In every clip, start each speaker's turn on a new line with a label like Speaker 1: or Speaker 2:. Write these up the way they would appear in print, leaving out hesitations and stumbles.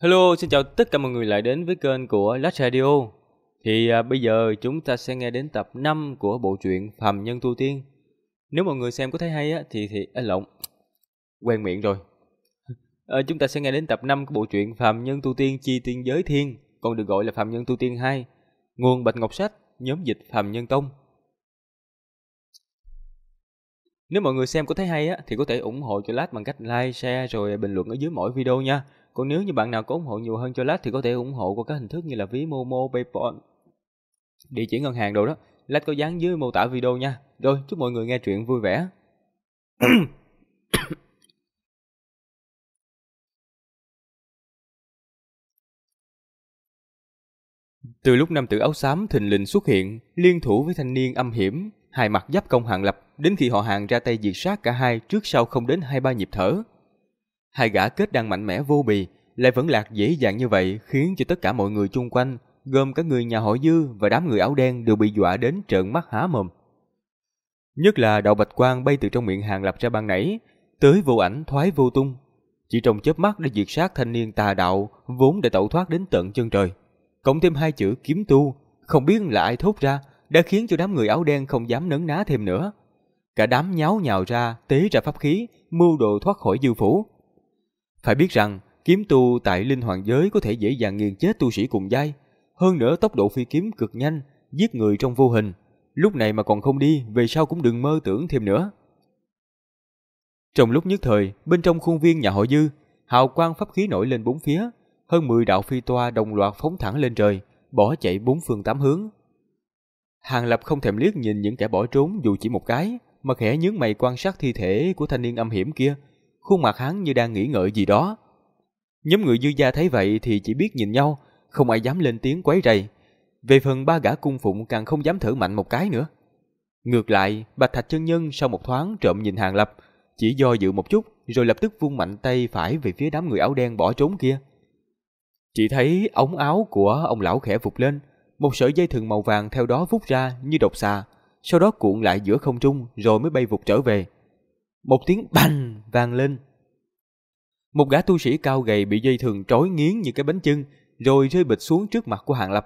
Speaker 1: Hello, xin chào tất cả mọi người lại đến với kênh của Lách Radio. Bây giờ chúng ta sẽ nghe đến tập 5 của bộ truyện Phàm Nhân Tu Tiên. Nếu mọi người xem có thấy hay á lộn, quen miệng rồi. Chúng ta sẽ nghe đến tập 5 của bộ truyện Phàm Nhân Tu Tiên Chi Tiên Giới Thiên, còn được gọi là Phàm Nhân Tu Tiên 2. Nguồn Bạch Ngọc Sách, nhóm dịch Phàm Nhân Tông. Nếu mọi người xem có thấy hay á thì có thể ủng hộ cho Lách bằng cách like, share rồi bình luận ở dưới mỗi video nha. Còn nếu như bạn nào có ủng hộ nhiều hơn cho Lách thì có thể ủng hộ qua các hình thức như là ví Momo, PayPal, địa chỉ ngân hàng đồ đó. Lách có dán dưới mô tả video nha. Rồi, chúc mọi người nghe truyện vui vẻ. Từ lúc nam tử áo xám thình lình xuất hiện, liên thủ với thanh niên âm hiểm, hai mặt giáp công Hàng Lập, đến khi họ Hàng ra tay diệt sát cả hai trước sau không đến 2-3 nhịp thở. Hai gã kết đang mạnh mẽ vô bì, lại vẫn lạc dễ dàng như vậy khiến cho tất cả mọi người chung quanh, gồm cả người nhà họ Dư và đám người áo đen đều bị dọa đến trợn mắt há mồm. Nhất là đạo bạch quang bay từ trong miệng Hàng Lập ra ban nãy, tới vô ảnh thoái vô tung, chỉ trong chớp mắt đã diệt sát thanh niên tà đạo vốn đã tẩu thoát đến tận chân trời. Cộng thêm hai chữ kiếm tu, không biết là ai thốt ra, đã khiến cho đám người áo đen không dám nấn ná thêm nữa. Cả đám nháo nhào ra, tế ra pháp khí, mưu đồ thoát khỏi Dư phủ. Phải biết rằng, kiếm tu tại linh hoàng giới có thể dễ dàng nghiền chết tu sĩ cùng giai. Hơn nữa tốc độ phi kiếm cực nhanh, giết người trong vô hình. Lúc này mà còn không đi, về sau cũng đừng mơ tưởng thêm nữa. Trong lúc nhất thời, bên trong khuôn viên nhà họ Dư, hào quang pháp khí nổi lên bốn phía. Hơn 10 đạo phi toa đồng loạt phóng thẳng lên trời, bỏ chạy bốn phương tám hướng. Hàng Lập không thèm liếc nhìn những kẻ bỏ trốn dù chỉ một cái, mà khẽ nhướng mày quan sát thi thể của thanh niên âm hiểm kia. Khuôn mặt hắn như đang nghĩ ngợi gì đó. Nhóm người Dư gia thấy vậy thì chỉ biết nhìn nhau, không ai dám lên tiếng quấy rầy. Về phần ba gã cung phụng càng không dám thở mạnh một cái nữa. Ngược lại, Bạch Thạch chân nhân sau một thoáng trộm nhìn Hàng Lập, chỉ do dự một chút rồi lập tức vung mạnh tay phải về phía đám người áo đen bỏ trốn kia. Chỉ thấy ống áo của ông lão khẽ vụt lên, một sợi dây thừng màu vàng theo đó vút ra như độc xà, sau đó cuộn lại giữa không trung rồi mới bay vụt trở về. Một tiếng bành vang lên. Một gã tu sĩ cao gầy bị dây thừng trói nghiến như cái bánh chưng, rồi rơi bịch xuống trước mặt của Hàng Lập.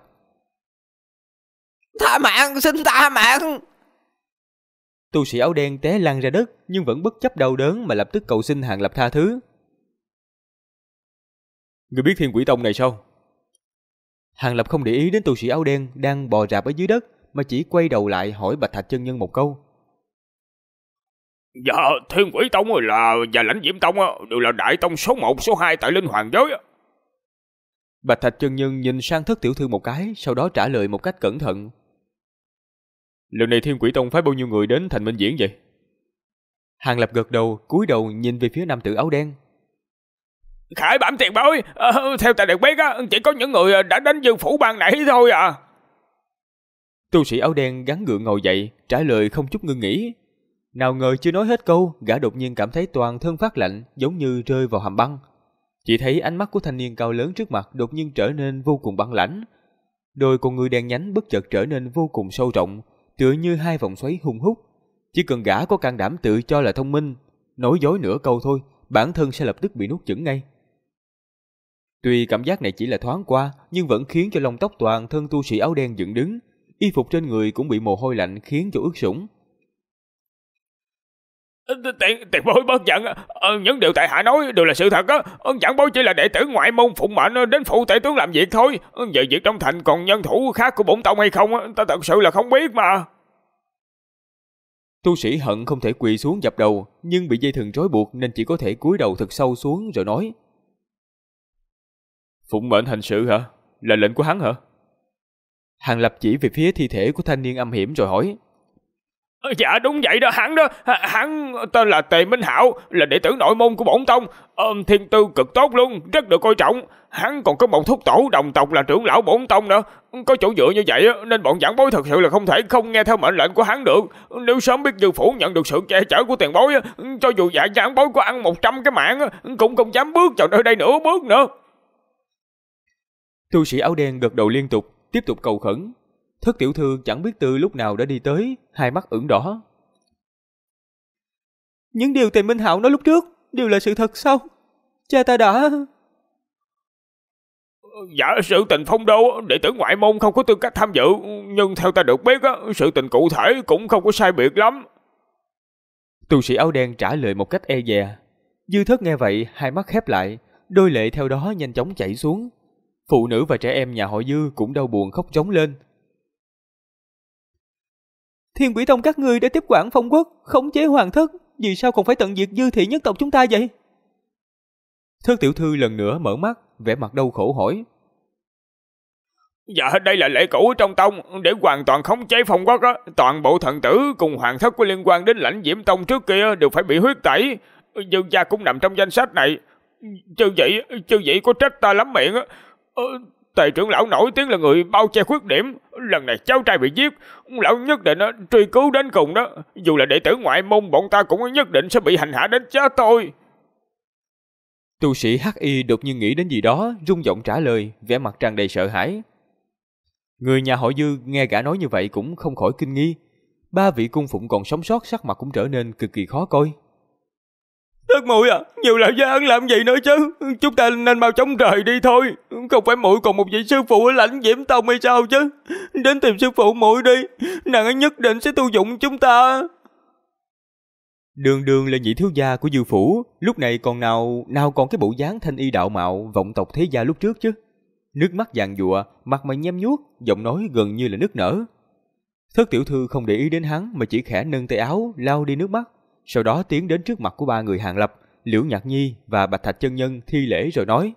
Speaker 2: Tha mạng, xin tha mạng!
Speaker 1: Tu sĩ áo đen té lăn ra đất nhưng vẫn bất chấp đau đớn mà lập tức cầu xin Hàng Lập tha thứ. Người biết Thiên Quỷ Tông này sao? Hàng Lập không để ý đến tu sĩ áo đen đang bò rạp ở dưới đất, mà chỉ quay đầu lại hỏi Bạch Thạch chân nhân một câu.
Speaker 3: Dạ, Thiên Quỷ Tông và Lãnh Diễm Tông đều là đại tông số 1, số 2 tại linh hoàng giới.
Speaker 1: Bạch Thạch chân nhân nhìn sang Thất tiểu thư một cái, sau đó trả lời một cách cẩn thận. Lần này Thiên Quỷ Tông phái bao nhiêu người đến thành Minh Diễn vậy? Hàng Lập gật đầu, cúi đầu nhìn về phía nam tử áo đen.
Speaker 3: Khải bẩm tiền bối, theo ta được biết chỉ có những người đã đến Dư phủ ban nãy thôi à.
Speaker 1: Tu sĩ áo đen gắng gượng ngồi dậy, trả lời không chút ngưng nghỉ. Nào ngờ chưa nói hết câu, gã đột nhiên cảm thấy toàn thân phát lạnh, giống như rơi vào hầm băng. Chỉ thấy ánh mắt của thanh niên cao lớn trước mặt đột nhiên trở nên vô cùng băng lãnh. Đôi con ngươi đen nhánh bất chợt trở nên vô cùng sâu rộng, tựa như hai vòng xoáy hung hút. Chỉ cần gã có can đảm tự cho là thông minh, nói dối nửa câu thôi, bản thân sẽ lập tức bị nuốt chửng ngay. Tuy cảm giác này chỉ là thoáng qua, nhưng vẫn khiến cho lông tóc toàn thân tu sĩ áo đen dựng đứng, y phục trên người cũng bị mồ hôi lạnh khiến cho ướt sũng.
Speaker 3: Tiền bối bớt giận, những điều tại hạ nói đều là sự thật á. Giảng bối chỉ là đệ tử ngoại môn phụng mệnh đến phụ tể tướng làm việc thôi. Về việc trong thành còn nhân thủ khác của bổn tông hay không, ta thật sự là không biết mà.
Speaker 1: Tu sĩ hận không thể quỳ xuống dập đầu, nhưng bị dây thừng trói buộc nên chỉ có thể cúi đầu thật sâu xuống rồi nói. Phụng mệnh hành sự hả? Là lệnh của hắn hả? Hàng Lập chỉ về phía thi thể của thanh niên âm hiểm rồi hỏi.
Speaker 3: Dạ đúng vậy đó, hắn tên là Tề Minh Hạo, là đệ tử nội môn của bổn tông, thiên tư cực tốt luôn, rất được coi trọng. Hắn còn có một thúc tổ đồng tộc là trưởng lão bổn tông nữa. Có chỗ dựa như vậy nên bọn giảng bối thật sự là không thể không nghe theo mệnh lệnh của hắn được. Nếu sớm biết Dư phủ nhận được sự che chở của tiền bối, cho dù dạ giảng bối có ăn 100 cái mạng cũng không dám bước vào nơi đây nửa bước nữa.
Speaker 1: Tu sĩ áo đen gật đầu liên tục, tiếp tục cầu khẩn. Thất tiểu thư chẳng biết từ lúc nào đã đi tới, hai mắt ửng đỏ. Những điều Tề Minh Hạo nói lúc trước đều là sự thật sao? Cha ta đã...
Speaker 3: Dạ, sự tình phong đô, đệ tử ngoại môn không có tư cách tham dự, nhưng theo ta được biết, sự tình cụ thể cũng không có sai biệt lắm.
Speaker 1: Tu sĩ áo đen trả lời một cách e dè. Dư Thất nghe vậy, hai mắt khép lại, đôi lệ theo đó nhanh chóng chảy xuống. Phụ nữ và trẻ em nhà họ Dư cũng đau buồn khóc trống lên. Thiên Quỷ Tông các ngươi đã tiếp quản Phong Quốc, khống chế hoàng thất, vì sao còn phải tận diệt Dư thị nhất tộc chúng ta vậy? Thất tiểu thư lần nữa mở mắt, vẻ mặt đau khổ hỏi.
Speaker 3: Dạ, đây là lễ cũ trong tông, để hoàn toàn khống chế Phong Quốc, toàn bộ thần tử cùng hoàng thất có liên quan đến Lãnh Diễm Tông trước kia đều phải bị huyết tẩy. Dư gia cũng nằm trong danh sách này. Chư vị có trách ta lắm miệng. Tề trưởng lão nổi tiếng là người bao che khuyết điểm, lần này cháu trai bị giết, lão nhất định truy cứu đến cùng đó. Dù là đệ tử ngoại môn, bọn ta cũng nhất định sẽ bị hành hạ đến chết thôi.
Speaker 1: Tu sĩ H.I. đột nhiên nghĩ đến gì đó, rung giọng trả lời, vẻ mặt tràn đầy sợ hãi. Người nhà họ Dư nghe gã nói như vậy cũng không khỏi kinh nghi. Ba vị cung phụng còn sống sót sắc mặt cũng trở nên cực kỳ khó coi. Thất muội à, nhiều lão gia làm gì nữa chứ? Chúng ta nên mau chóng rời đi thôi. Không phải muội còn một vị sư phụ ở Lãnh Diễm Tông hay sao chứ? Đến tìm sư phụ muội đi, nàng ấy nhất định sẽ tu dụng chúng ta. Đường Đường là nhị thiếu gia của Dư phủ, lúc này còn nào còn cái bộ dáng thanh y đạo mạo vọng tộc thế gia lúc trước chứ. Nước mắt giàn giụa, mặt mày nhem nhuốc, giọng nói gần như là nức nở. Thất tiểu thư không để ý đến hắn mà chỉ khẽ nâng tay áo lau đi nước mắt, sau đó tiến đến trước mặt của ba người Hàng Lập, Liễu Nhạc Nhi và Bạch Thạch chân nhân thi lễ rồi nói: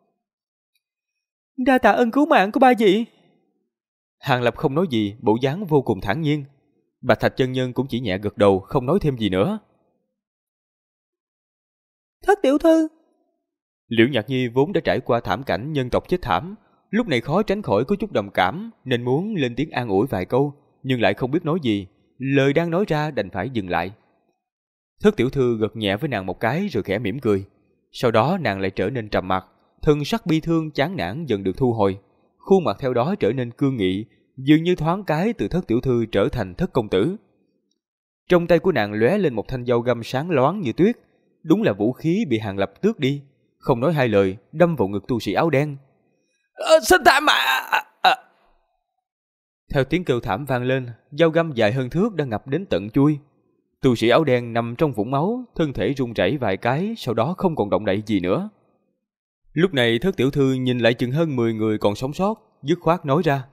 Speaker 1: "Đa tạ ân cứu mạng của ba vị." Hàng Lập không nói gì, bộ dáng vô cùng thản nhiên. Bạch Thạch chân nhân cũng chỉ nhẹ gật đầu, không nói thêm gì nữa. Thất tiểu thư. Liễu Nhạc Nhi vốn đã trải qua thảm cảnh nhân tộc chết thảm, lúc này khó tránh khỏi có chút đồng cảm, nên muốn lên tiếng an ủi vài câu, nhưng lại không biết nói gì, lời đang nói ra đành phải dừng lại. Thất tiểu thư gật nhẹ với nàng một cái rồi khẽ mỉm cười, sau đó nàng lại trở nên trầm mặc, thân sắc bi thương chán nản dần được thu hồi, khuôn mặt theo đó trở nên cương nghị, dường như thoáng cái từ thất tiểu thư trở thành thất công tử. Trong tay của nàng lóe lên một thanh dao găm sáng loáng như tuyết, đúng là vũ khí bị Hàng Lập tước đi, không nói hai lời đâm vào ngực tu sĩ áo đen.
Speaker 2: Xin tha mà.
Speaker 1: Theo tiếng kêu thảm vang lên, dao găm dài hơn thước đã ngập đến tận chuôi. Tu sĩ áo đen nằm trong vũng máu, thân thể run rẩy vài cái, sau đó không còn động đậy gì nữa. Lúc này thất tiểu thư nhìn lại chừng hơn 10 người còn sống sót, dứt khoát nói ra: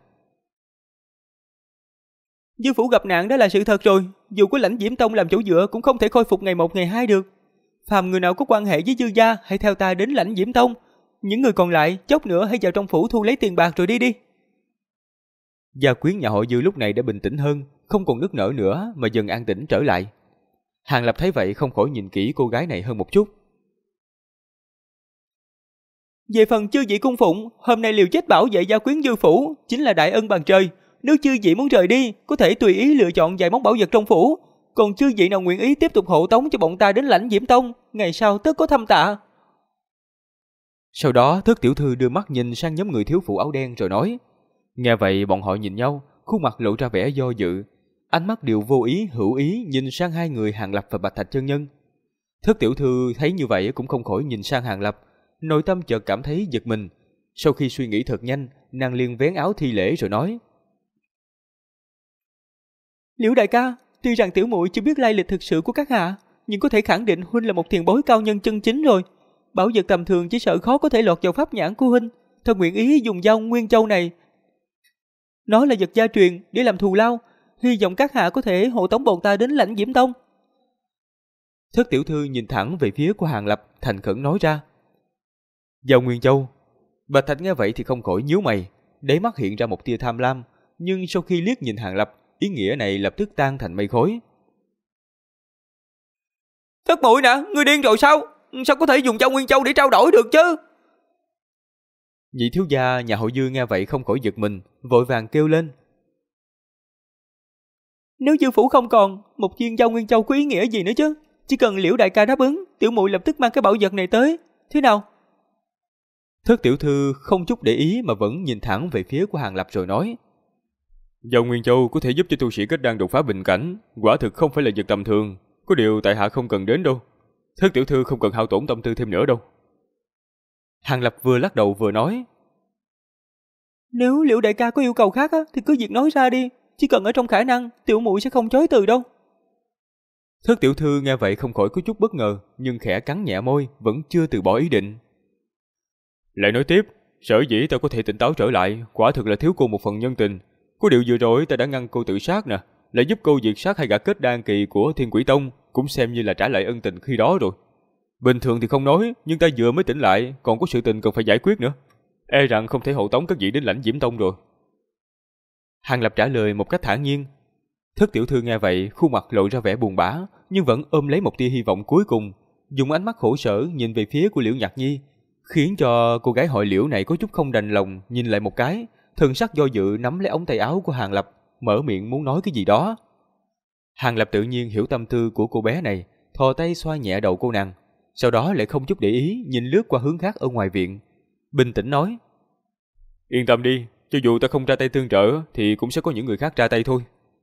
Speaker 1: Dư phủ gặp nạn đã là sự thật rồi, dù có Lãnh Diễm Tông làm chỗ dựa cũng không thể khôi phục ngày một ngày hai được. Phàm người nào có quan hệ với Dư gia hãy theo ta đến Lãnh Diễm Tông, những người còn lại chốc nữa hãy vào trong phủ thu lấy tiền bạc rồi đi. Gia quyến nhà họ Dư lúc này đã bình tĩnh hơn, không còn nức nở nữa mà dần an tĩnh trở lại. Hàng Lập thấy vậy không khỏi nhìn kỹ cô gái này hơn một chút. Về phần chư vị cung phụng, hôm nay liều chết bảo vệ gia quyến Dư phủ chính là đại ân bằng trời. Nếu chư vị muốn rời đi, có thể tùy ý lựa chọn vài món bảo vật trong phủ. Còn chư vị nào nguyện ý tiếp tục hộ tống cho bọn ta đến Lãnh Diễm Tông, ngày sau tất có thâm tạ. Sau đó thất tiểu thư đưa mắt nhìn sang nhóm người thiếu phụ áo đen rồi nói. Nghe vậy bọn họ nhìn nhau, khuôn mặt lộ ra vẻ do dự, ánh mắt đều vô ý hữu ý nhìn sang hai người Hàng Lập và Bạch Thạch chân nhân. Thất tiểu thư thấy như vậy cũng không khỏi nhìn sang Hàng Lập, nội tâm chợt cảm thấy giật mình. Sau khi suy nghĩ thật nhanh, nàng liền vén áo thi lễ rồi nói: Liễu đại ca, tuy rằng tiểu muội chưa biết lai lịch thực sự của các hạ, nhưng có thể khẳng định huynh là một tiền bối cao nhân chân chính rồi. Bảo vật tầm thường chỉ sợ khó có thể lọt vào pháp nhãn của huynh. Thân nguyện ý dùng dao Nguyên Châu này, nó là vật gia truyền, để làm thù lao. Hy vọng các hạ có thể hộ tống bọn ta đến Lãnh Diễm Tông. Thất tiểu thư nhìn thẳng về phía của Hàng Lập, thành khẩn nói ra. Dao Nguyên Châu. Bạch Thạch nghe vậy thì không khỏi nhíu mày, đáy mắt hiện ra một tia tham lam, nhưng sau khi liếc nhìn Hàng Lập, ý nghĩa này lập tức tan thành mây khói. Thất muội nè, ngươi điên rồi sao? Sao có thể dùng dao Nguyên Châu để trao đổi được chứ? Nhị thiếu gia nhà họ Dư nghe vậy không khỏi giật mình, vội vàng kêu lên. Nếu Dư phủ không còn, một viên dao Nguyên Châu có ý nghĩa gì nữa chứ? Chỉ cần Liễu đại ca đáp ứng, tiểu muội lập tức mang cái bảo vật này tới. Thế nào? Thất tiểu thư không chút để ý mà vẫn nhìn thẳng về phía của Hàng Lập rồi nói. Dao Nguyên Châu có thể giúp cho tu sĩ kết đan đột phá bình cảnh, quả thực không phải là vật tầm thường. Có điều tại hạ không cần đến đâu. Thất tiểu thư không cần hao tổn tâm tư thêm nữa đâu. Hàng Lập vừa lắc đầu vừa nói.
Speaker 2: Nếu Liễu đại ca có yêu cầu khác á, thì cứ việc nói ra đi. Chỉ cần ở trong khả năng, tiểu muội sẽ không chối từ đâu.
Speaker 1: Thất tiểu thư nghe vậy không khỏi có chút bất ngờ, nhưng khẽ cắn nhẹ môi, vẫn chưa từ bỏ ý định. Lại nói tiếp, sở dĩ ta có thể tỉnh táo trở lại, quả thực là thiếu cô một phần nhân tình. Có điều vừa rồi ta đã ngăn cô tự sát nè, lại giúp cô diệt sát hai gã kết đan kỳ của Thiên Quỷ Tông, cũng xem như là trả lại ân tình khi đó rồi. Bình thường thì không nói, nhưng ta vừa mới tỉnh lại, còn có sự tình cần phải giải quyết nữa. E rằng không thể hộ tống các vị đến Lãnh Diễm Tông rồi. Hàng Lập trả lời một cách thản nhiên. Thất tiểu thư nghe vậy, khuôn mặt lộ ra vẻ buồn bã, nhưng vẫn ôm lấy một tia hy vọng cuối cùng, dùng ánh mắt khổ sở nhìn về phía của Liễu Nhạc Nhi, khiến cho cô gái họ Liễu này có chút không đành lòng nhìn lại một cái, thần sắc do dự nắm lấy ống tay áo của Hàng Lập, mở miệng muốn nói cái gì đó. Hàng Lập tự nhiên hiểu tâm tư của cô bé này, thò tay xoa nhẹ đầu cô nàng, sau đó lại không chút để ý nhìn lướt qua hướng khác ở ngoài viện, bình tĩnh nói: Yên tâm đi, cho dù ta không ra tay tương trợ thì cũng sẽ có những người khác ra tay thôi.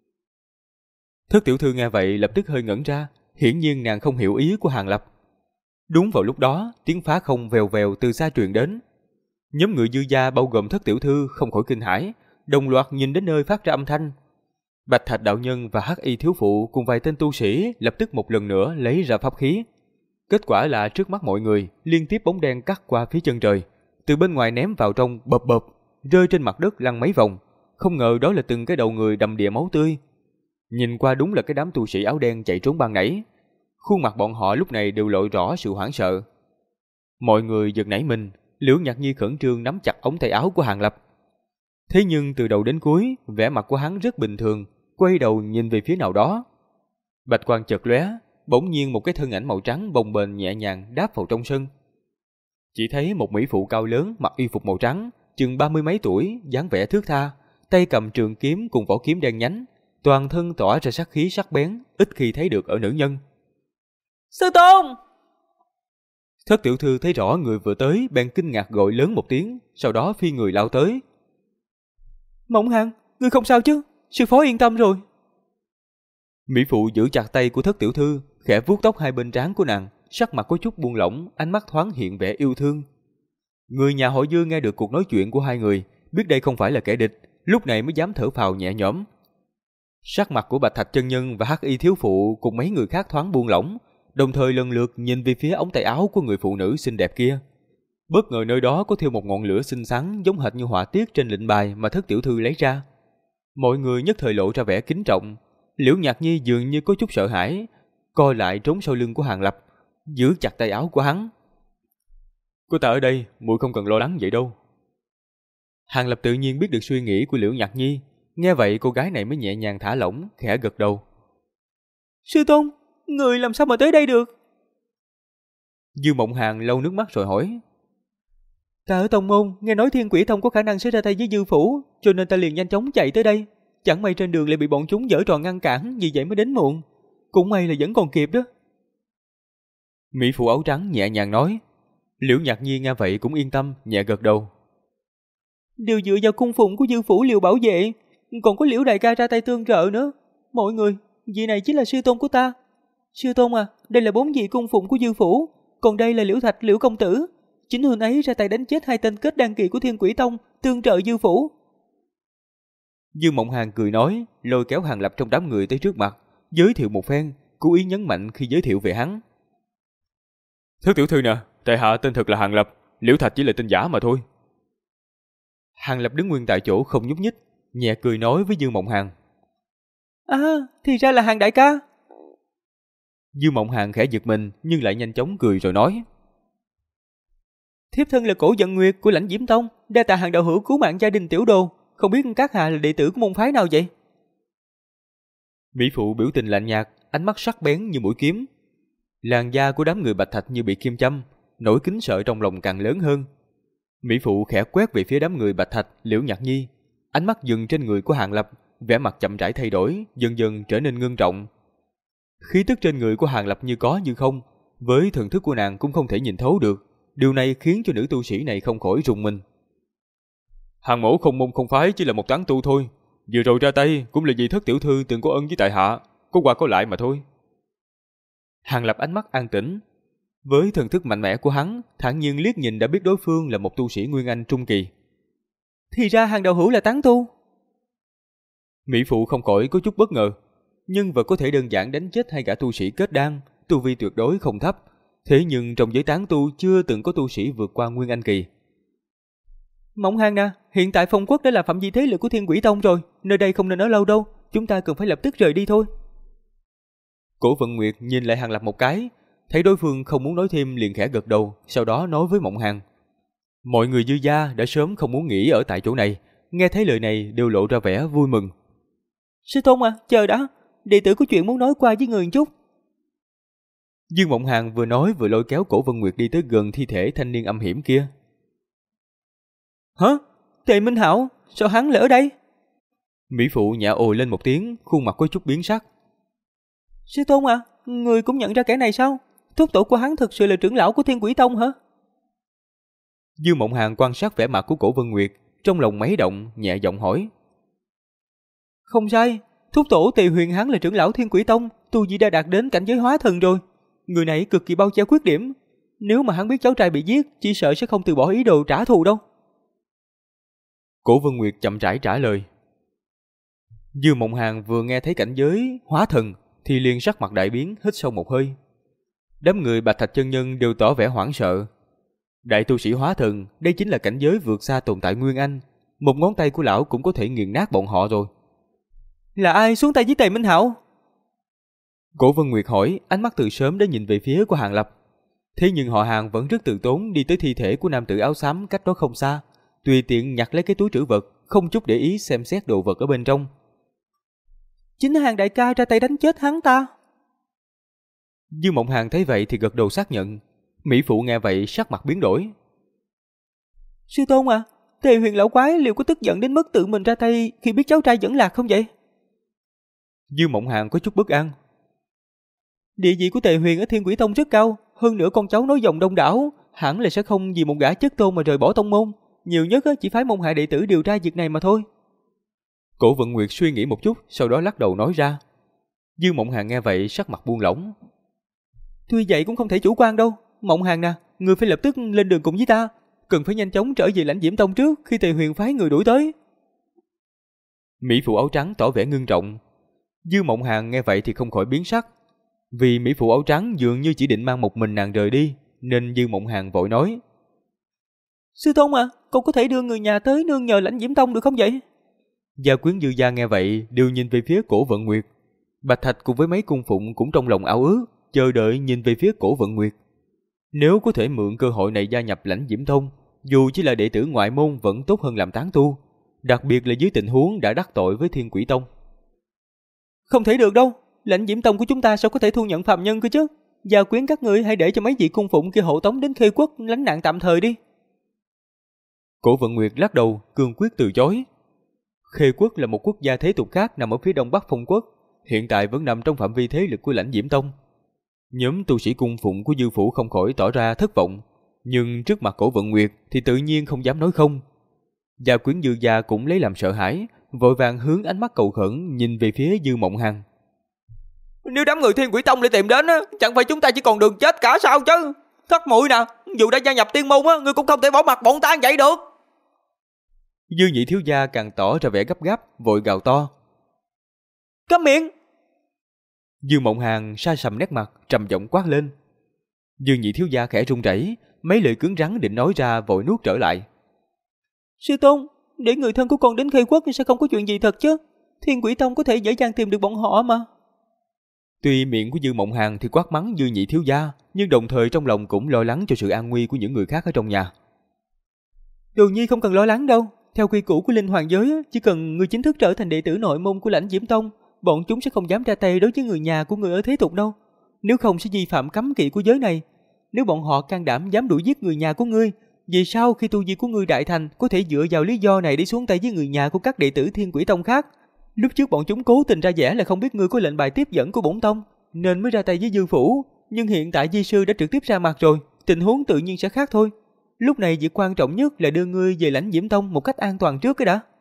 Speaker 1: Thất tiểu thư nghe vậy lập tức hơi ngẩn ra, hiển nhiên nàng không hiểu ý của Hàng Lập. Đúng vào lúc đó, tiếng phá không vèo vèo từ xa truyền đến. Nhóm người dư gia bao gồm thất tiểu thư không khỏi kinh hãi, đồng loạt nhìn đến nơi phát ra âm thanh. Bạch Thạch đạo nhân và Hắc Y thiếu phụ cùng vài tên tu sĩ lập tức một lần nữa lấy ra pháp khí. Kết quả là trước mắt mọi người, liên tiếp bóng đen cắt qua phía chân trời, từ bên ngoài ném vào trong bập bập, rơi trên mặt đất lăn mấy vòng. Không ngờ đó là từng cái đầu người đầm đìa máu tươi. Nhìn qua đúng là cái đám tu sĩ áo đen chạy trốn ban nãy. Khuôn mặt bọn họ lúc này đều lộ rõ sự hoảng sợ. Mọi người giật nảy mình, Liễu Nhạc Nhi khẩn trương nắm chặt ống tay áo của Hàng Lập. Thế nhưng từ đầu đến cuối, vẻ mặt của hắn rất bình thường, quay đầu nhìn về phía nào đó. Bạch quang chợt lóe, bỗng nhiên một cái thân ảnh màu trắng bồng bềnh nhẹ nhàng đáp vào trong sân. Chỉ thấy một mỹ phụ cao lớn mặc y phục màu trắng, chừng 30 mấy tuổi, dáng vẻ thướt tha, tay cầm trường kiếm cùng vỏ kiếm đen nhánh, toàn thân tỏa ra sát khí sắc bén, ít khi thấy được ở nữ nhân.
Speaker 2: Sư Tôn!
Speaker 1: Thất tiểu thư thấy rõ người vừa tới, bèn kinh ngạc gọi lớn một tiếng, sau đó phi người lao tới.
Speaker 2: Mộng Hàn, ngươi không sao chứ? Sư phó yên tâm rồi.
Speaker 1: Mỹ phụ giữ chặt tay của thất tiểu thư, khẽ vuốt tóc hai bên trán của nàng, sắc mặt có chút buông lỏng, ánh mắt thoáng hiện vẻ yêu thương. Người nhà họ Dư nghe được cuộc nói chuyện của hai người, biết đây không phải là kẻ địch, lúc này mới dám thở phào nhẹ nhõm. Sắc mặt của Bạch Thạch chân nhân và Hắc Y thiếu phụ cùng mấy người khác thoáng buông lỏng, đồng thời lần lượt nhìn về phía ống tay áo của người phụ nữ xinh đẹp kia. Bất ngờ nơi đó có thiêu một ngọn lửa xinh xắn giống hệt như họa tiết trên lệnh bài mà thất tiểu thư lấy ra. Mọi người nhất thời lộ ra vẻ kính trọng. Liễu Nhạc Nhi dường như có chút sợ hãi, co lại trốn sau lưng của Hàng Lập, giữ chặt tay áo của hắn. Có ta ở đây, muội không cần lo lắng vậy đâu. Hàng Lập tự nhiên biết được suy nghĩ của Liễu Nhạc Nhi, nghe vậy cô gái này mới nhẹ nhàng thả lỏng, khẽ gật đầu.
Speaker 2: Sư Tôn, người làm sao mà tới đây được?
Speaker 1: Dư Mộng Hàn lau nước mắt rồi hỏi.
Speaker 2: Ta ở tông môn, nghe nói Thiên Quỷ Tông có khả năng sẽ ra tay với Dư phủ, cho nên ta liền nhanh chóng chạy tới đây. Chẳng may trên đường lại bị bọn chúng giở trò ngăn cản, vì vậy mới đến muộn. Cũng may là vẫn còn kịp đó.
Speaker 1: Mỹ phụ áo trắng nhẹ nhàng nói. Liễu Nhạc Nhi nghe vậy cũng yên tâm, nhẹ gật đầu.
Speaker 2: Đều dựa vào cung phụng của Dư phủ liều bảo vệ, còn có Liễu đại ca ra tay tương trợ nữa. Mọi người, vị này chính là sư tôn của ta. Sư tôn à, đây là 4 vị cung phụng của Dư phủ, còn đây là Liễu Thạch, Liễu công tử. Chính huynh ấy ra tay đánh chết 2 tên kết đan kỳ của Thiên Quỷ Tông, tương trợ Dư phủ.
Speaker 1: Dư Mộng Hàn cười nói, lôi kéo Hàng Lập trong đám người tới trước mặt, giới thiệu một phen, cố ý nhấn mạnh khi giới thiệu về hắn. Thất tiểu thư nè, tại hạ tên thật là Hàng Lập, Liễu Thạch chỉ là tên giả mà thôi. Hàng Lập đứng nguyên tại chỗ không nhúc nhích, nhẹ cười nói với Dư Mộng Hàn.
Speaker 2: À, thì ra là Hàng đại ca.
Speaker 1: Dư Mộng Hàn khẽ giật mình nhưng lại nhanh chóng cười rồi nói.
Speaker 2: Thiếp thân là Cổ Vận Nguyệt của Lãnh Diễm Tông, đa tạ Hàng đạo hữu cứu mạng gia đình tiểu đồ, không biết các hạ là đệ tử của môn phái nào vậy?
Speaker 1: Mỹ phụ biểu tình lạnh nhạt, ánh mắt sắc bén như mũi kiếm. Làn da của đám người Bạch Thạch như bị kim châm, nỗi kính sợ trong lòng càng lớn hơn. Mỹ phụ khẽ quét về phía đám người Bạch Thạch, Liễu Nhạc Nhi, ánh mắt dừng trên người của Hàng Lập, vẻ mặt chậm rãi thay đổi, dần dần trở nên ngưng trọng. Khí tức trên người của Hàng Lập như có như không, với thần thức của nàng cũng không thể nhìn thấu được. Điều này khiến cho nữ tu sĩ này không khỏi rùng mình. Hàng mẫu không môn không phái chỉ là một tán tu thôi, vừa rồi ra tay cũng là vì thất tiểu thư từng có ân với tại hạ, có qua có lại mà thôi. Hàng Lập ánh mắt an tĩnh, với thần thức mạnh mẽ của hắn, thản nhiên liếc nhìn đã biết đối phương là một tu sĩ Nguyên Anh trung kỳ.
Speaker 2: Thì ra Hàng đạo hữu là tán tu.
Speaker 1: Mỹ phụ không khỏi có chút bất ngờ. Nhân vật có thể đơn giản đánh chết hai gã tu sĩ kết đan, tu vi tuyệt đối không thấp. Thế nhưng trong giới tán tu chưa từng có tu sĩ vượt qua Nguyên Anh kỳ.
Speaker 2: Mộng Hàng nè, hiện tại Phong Quốc đã là phạm vi thế lực của Thiên Quỷ Tông rồi. Nơi đây không nên ở lâu đâu. Chúng ta cần phải lập tức rời đi thôi.
Speaker 1: Cổ Vận Nguyệt nhìn lại Hàng Lập một cái, thấy đối phương không muốn nói thêm liền khẽ gật đầu, sau đó nói với Mộng Hàng. Mọi người Dư gia đã sớm không muốn nghỉ ở tại chỗ này, nghe thấy lời này đều lộ ra vẻ vui mừng.
Speaker 2: Sư tôn à, chờ đã, đệ tử có chuyện muốn nói qua với người một chút.
Speaker 1: Dương Mộng Hàng vừa nói vừa lôi kéo Cổ Vân Nguyệt đi tới gần thi thể thanh niên âm hiểm kia.
Speaker 2: Hả? Tề Minh Hạo, sao hắn lại ở đây?
Speaker 1: Mỹ phụ nhả ồ lên một tiếng, khuôn mặt có chút biến sắc.
Speaker 2: Sư tôn à, người cũng nhận ra kẻ này sao? Thúc tổ của hắn thực sự là trưởng lão của Thiên Quỷ Tông hả?
Speaker 1: Dương Mộng Hàng quan sát vẻ mặt của Cổ Vân Nguyệt, trong lòng mấy động, nhẹ giọng hỏi.
Speaker 2: Không sai, thúc tổ Tề Huyền hắn là trưởng lão Thiên Quỷ Tông, tu vi đã đạt đến cảnh giới hóa thần rồi. Người này cực kỳ bao che khuyết điểm. Nếu mà hắn biết cháu trai bị giết, chỉ sợ sẽ không từ bỏ ý đồ trả thù đâu.
Speaker 1: Cổ Vân Nguyệt chậm rãi trả lời. Dương Mộng Hàng vừa nghe thấy cảnh giới hóa thần thì liền sắc mặt đại biến, hít sâu một hơi. Đám người Bạch Thạch chân nhân đều tỏ vẻ hoảng sợ. Đại tu sĩ hóa thần, đây chính là cảnh giới vượt xa tồn tại Nguyên Anh, một ngón tay của lão cũng có thể nghiền nát bọn họ rồi.
Speaker 2: Là ai xuống tay với Tề Minh Hạo?
Speaker 1: Cổ Vân Nguyệt hỏi, ánh mắt từ sớm đã nhìn về phía của Hàng Lập. Thế nhưng họ Hàng vẫn rất từ tốn đi tới thi thể của nam tử áo xám cách đó không xa, tùy tiện nhặt lấy cái túi trữ vật, không chút để ý xem xét đồ vật ở bên trong.
Speaker 2: Chính Hàng đại ca ra tay đánh chết hắn ta.
Speaker 1: Dương Mộng Hàng thấy vậy thì gật đầu xác nhận. Mỹ phụ nghe vậy sắc mặt biến đổi.
Speaker 2: Sư tôn à, Tề Huyền lão quái liệu có tức giận đến mức tự mình ra tay khi biết cháu trai vẫn lạc không vậy?
Speaker 1: Dương Mộng Hàng có chút bất an.
Speaker 2: Địa vị của Tề Huyền ở Thiên Quỷ Tông rất cao, hơn nữa con cháu nối dòng đông đảo, hẳn là sẽ không vì một gã chất tôn mà rời bỏ tông môn, nhiều nhất chỉ phái môn hạ đệ tử điều tra việc này mà thôi.
Speaker 1: Cổ Vận Nguyệt suy nghĩ một chút, sau đó lắc đầu nói ra. Dương Mộng Hàng nghe vậy sắc mặt buông lỏng.
Speaker 2: Tuy vậy cũng không thể chủ quan đâu, Mộng Hàng nè, ngươi phải lập tức lên đường cùng với ta, cần phải nhanh chóng trở về Lãnh Diễm Tông trước khi Tề Huyền phái người đuổi tới.
Speaker 1: Mỹ phụ áo trắng tỏ vẻ ngưng trọng. Dương Mộng Hàng nghe vậy thì không khỏi biến sắc. Vì Mỹ phụ áo trắng dường như chỉ định mang một mình nàng rời đi, nên Dương Mộng Hàng vội nói.
Speaker 2: Sư tôn à, cậu có thể đưa người nhà tới nương nhờ Lãnh Diễm Tông được không vậy?
Speaker 1: Gia quyến Dư gia nghe vậy đều nhìn về phía Cổ Vận Nguyệt. Bạch Thạch cùng với mấy cung phụng cũng trong lòng ao ước, chờ đợi nhìn về phía Cổ Vận Nguyệt. Nếu có thể mượn cơ hội này gia nhập Lãnh Diễm Tông, dù chỉ là đệ tử ngoại môn vẫn tốt hơn làm tán tu, đặc biệt là dưới tình huống đã đắc tội với Thiên Quỷ Tông.
Speaker 2: Không thể được đâu, Lãnh Diễm Tông của chúng ta sao có thể thu nhận phạm nhân cơ chứ? Gia quyến các ngươi hãy để cho mấy vị cung phụng kia hộ tống đến Khê Quốc lánh nạn tạm thời đi.
Speaker 1: Cổ Vận Nguyệt lắc đầu, cương quyết từ chối. Khê Quốc là một quốc gia thế tục khác nằm ở phía đông bắc Phong Quốc, hiện tại vẫn nằm trong phạm vi thế lực của Lãnh Diễm Tông. Nhóm tu sĩ cung phụng của Dư phủ không khỏi tỏ ra thất vọng, nhưng trước mặt Cổ Vận Nguyệt thì tự nhiên không dám nói không. Gia quyến Dư gia cũng lấy làm sợ hãi, vội vàng hướng ánh mắt cầu khẩn nhìn về phía Dư Mộng Hàng.
Speaker 2: Nếu đám người Thiên Quỷ Tông lại tìm đến á, chẳng phải chúng ta chỉ còn đường chết cả sao chứ? Thất muội nè, dù đã gia nhập tiên môn á, ngươi cũng không thể bỏ mặt bọn ta vậy được.
Speaker 1: Dư Nhị thiếu gia càng tỏ ra vẻ gấp gáp, vội gào to.
Speaker 2: Câm miệng!
Speaker 1: Dư Mộng Hàng sa sầm nét mặt, trầm giọng quát lên. Dư Nhị thiếu gia khẽ run rẩy, mấy lời cứng rắn định nói ra vội nuốt trở lại.
Speaker 2: Sư tôn, để người thân của con đến Khê Quốc sẽ không có chuyện gì thật chứ? Thiên Quỷ Tông có thể dễ dàng tìm được bọn họ mà.
Speaker 1: Tuy miệng của Dư Mộng Hàng thì quát mắng Dư Nhị thiếu gia, nhưng đồng thời trong lòng cũng lo lắng cho sự an nguy của những người khác ở trong nhà.
Speaker 2: Đồ nhi không cần lo lắng đâu. Theo quy củ của linh hoàng giới, chỉ cần người chính thức trở thành đệ tử nội môn của Lãnh Diễm Tông, bọn chúng sẽ không dám ra tay đối với người nhà của người ở thế tục đâu. Nếu không sẽ vi phạm cấm kỵ của giới này. Nếu bọn họ can đảm dám đuổi giết người nhà của ngươi, vì sao khi tu vi của ngươi đại thành có thể dựa vào lý do này để xuống tay với người nhà của các đệ tử Thiên Quỷ Tông khác? Lúc trước bọn chúng cố tình ra vẻ là không biết ngươi có lệnh bài tiếp dẫn của bổn tông, nên mới ra tay với Dư phủ. Nhưng hiện tại Di sư đã trực tiếp ra mặt rồi, tình huống tự nhiên sẽ khác thôi. Lúc này việc quan trọng nhất là đưa ngươi về Lãnh Diễm Tông một cách an toàn trước cái đã.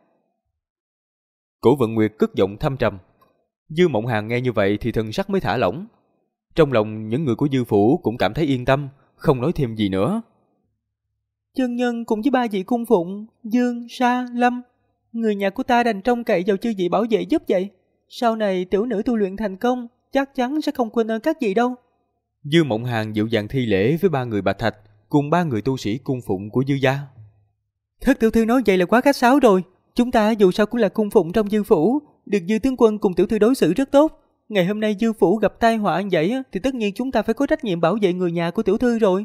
Speaker 1: Cổ Vận Nguyệt cất giọng thâm trầm. Dư Mộng Hàng nghe như vậy thì thần sắc mới thả lỏng. Trong lòng những người của Dư phủ cũng cảm thấy yên tâm, không nói thêm gì nữa.
Speaker 2: Chân nhân cùng với 3 vị cung phụng, Dương, Sa, Lâm. Người nhà của ta đành trông cậy vào chư vị bảo vệ giúp vậy. Sau này tiểu nữ tu luyện thành công, chắc chắn sẽ không quên ơn các vị đâu.
Speaker 1: Dư Mộng Hàn dịu dàng thi lễ với 3 người Bạch Thạch cùng 3 người tu sĩ cung phụng của Dư gia.
Speaker 2: Thất tiểu thư nói vậy là quá khách sáo rồi. Chúng ta dù sao cũng là cung phụng trong Dư phủ, được Dư tướng quân cùng tiểu thư đối xử rất tốt. Ngày hôm nay Dư phủ gặp tai họa như vậy thì tất nhiên chúng ta phải có trách nhiệm bảo vệ người nhà của tiểu thư rồi.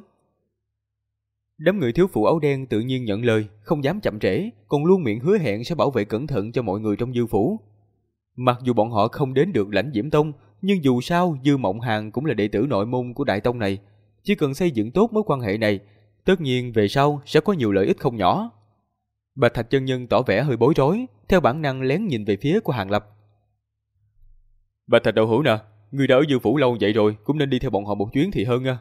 Speaker 1: Đám người thiếu phụ áo đen tự nhiên nhận lời, không dám chậm trễ, còn luôn miệng hứa hẹn sẽ bảo vệ cẩn thận cho mọi người trong Dư phủ. Mặc dù bọn họ không đến được Lãnh Diễm Tông, nhưng dù sao Dư Mộng Hàn cũng là đệ tử nội môn của đại tông này, chỉ cần xây dựng tốt mối quan hệ này, tất nhiên về sau sẽ có nhiều lợi ích không nhỏ. Bạch Thạch chân nhân tỏ vẻ hơi bối rối, theo bản năng lén nhìn về phía của Hàng Lập. Bạch Thạch đạo hữu nè, người đã ở Dư phủ lâu vậy rồi, cũng nên đi theo bọn họ một chuyến thì hơn nha.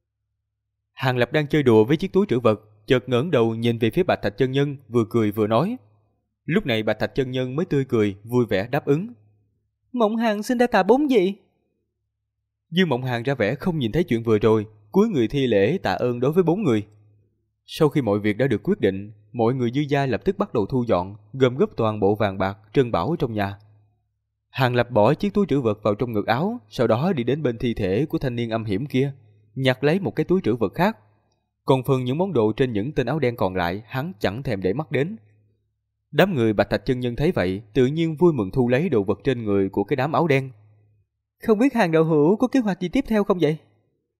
Speaker 1: Hàng Lập đang chơi đùa với chiếc túi trữ vật, chợt ngẩng đầu nhìn về phía Bạch Thạch chân nhân, vừa cười vừa nói. Lúc này Bạch Thạch chân nhân mới tươi cười, vui vẻ đáp ứng.
Speaker 2: Mộng Hàn xin đa tạ 4 vị.
Speaker 1: Dư Mộng Hàn ra vẻ không nhìn thấy chuyện vừa rồi, cúi người thi lễ tạ ơn đối với 4 người. Sau khi mọi việc đã được quyết định, mọi người Dư gia lập tức bắt đầu thu dọn, gom góp toàn bộ vàng bạc, trân bảo trong nhà. Hàng Lập bỏ chiếc túi trữ vật vào trong ngực áo, sau đó đi đến bên thi thể của thanh niên âm hiểm kia, nhặt lấy một cái túi trữ vật khác. Còn phần những món đồ trên những tên áo đen còn lại, hắn chẳng thèm để mắt đến. Đám người Bạch Thạch chân nhân thấy vậy, tự nhiên vui mừng thu lấy đồ vật trên người của cái đám áo đen.
Speaker 2: Không biết Hàng đạo hữu có kế hoạch gì tiếp theo không vậy?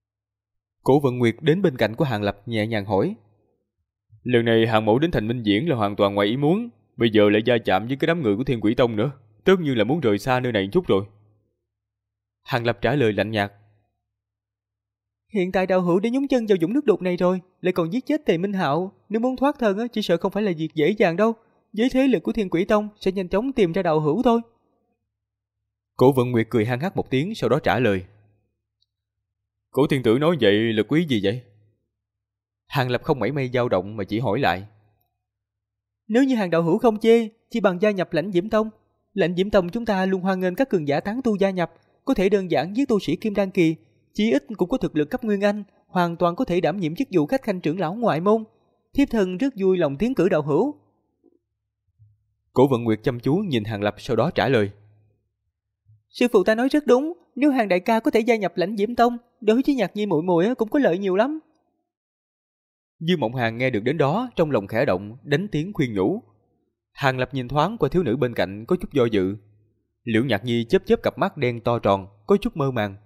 Speaker 1: Cổ Vận Nguyệt đến bên cạnh của Hàng Lập nhẹ nhàng hỏi. Lần này Hàng mẫu đến thành Minh Diễn là hoàn toàn ngoài ý muốn, bây giờ lại va chạm với cái đám người của Thiên Quỷ Tông nữa, tất nhiên là muốn rời xa nơi này một chút rồi. Hàng Lập trả lời lạnh nhạt.
Speaker 2: Hiện tại đạo hữu đã nhúng chân vào vũng nước đục này rồi, lại còn giết chết Tề Minh Hạo, nếu muốn thoát thân chỉ sợ không phải là việc dễ dàng đâu. Với thế lực của Thiên Quỷ Tông sẽ nhanh chóng tìm ra đạo hữu thôi.
Speaker 1: Cổ Vận Nguyệt cười hăng hắc một tiếng, sau đó trả lời. Cổ thiên tử nói vậy là quý gì vậy? Hàng Lập không mảy may dao động mà chỉ hỏi lại.
Speaker 2: Nếu như Hàng đạo hữu không chê, chỉ bằng gia nhập Lãnh Diễm Tông. Lãnh Diễm Tông chúng ta luôn hoan nghênh các cường giả tán tu gia nhập, có thể đơn giản giết tu sĩ Kim Đan kỳ, chí ít cũng có thực lực cấp Nguyên Anh, hoàn toàn có thể đảm nhiệm chức vụ khách khanh trưởng lão ngoại môn. Thiếp thân rất vui lòng tiến cử đạo hữu.
Speaker 1: Cổ Vận Nguyệt chăm chú nhìn Hàng Lập, sau đó trả lời.
Speaker 2: Sư phụ ta nói rất đúng, nếu Hàng đại ca có thể gia nhập Lãnh Diễm Tông, đối với Nhạc Nhi muội muội cũng có lợi nhiều lắm.
Speaker 1: Dư Mộng Hàn nghe được đến đó, trong lòng khẽ động, đánh tiếng khuyên nhủ. Hàng Lập nhìn thoáng qua thiếu nữ bên cạnh, có chút do dự. Liễu Nhạc Nhi chớp chớp cặp mắt đen to tròn, có chút mơ màng.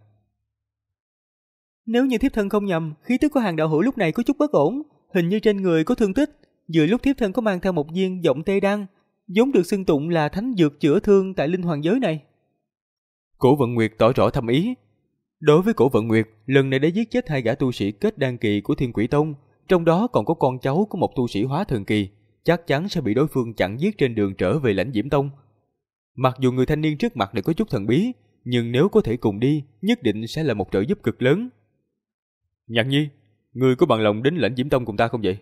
Speaker 2: Nếu như thiếp thân không nhầm, khí tức của Hàng đạo hữu lúc này có chút bất ổn, hình như trên người có thương tích. Vừa lúc thiếp thân có mang theo một viên vọng tê đan, vốn được xưng tụng là thánh dược chữa thương tại linh hoàng giới này.
Speaker 1: Cổ Vận Nguyệt tỏ rõ thâm ý. Đối với Cổ Vận Nguyệt, lần này đã giết chết 2 gã tu sĩ kết đan kỳ của Thiên Quỷ Tông, trong đó còn có con cháu của một tu sĩ hóa thần kỳ, chắc chắn sẽ bị đối phương chặn giết trên đường trở về Lãnh Diễm Tông. Mặc dù người thanh niên trước mặt này có chút thần bí, nhưng nếu có thể cùng đi, nhất định sẽ là một trợ giúp cực lớn. Nhạc Nhi, ngươi có bằng lòng đến Lãnh Diễm Tông cùng ta không vậy?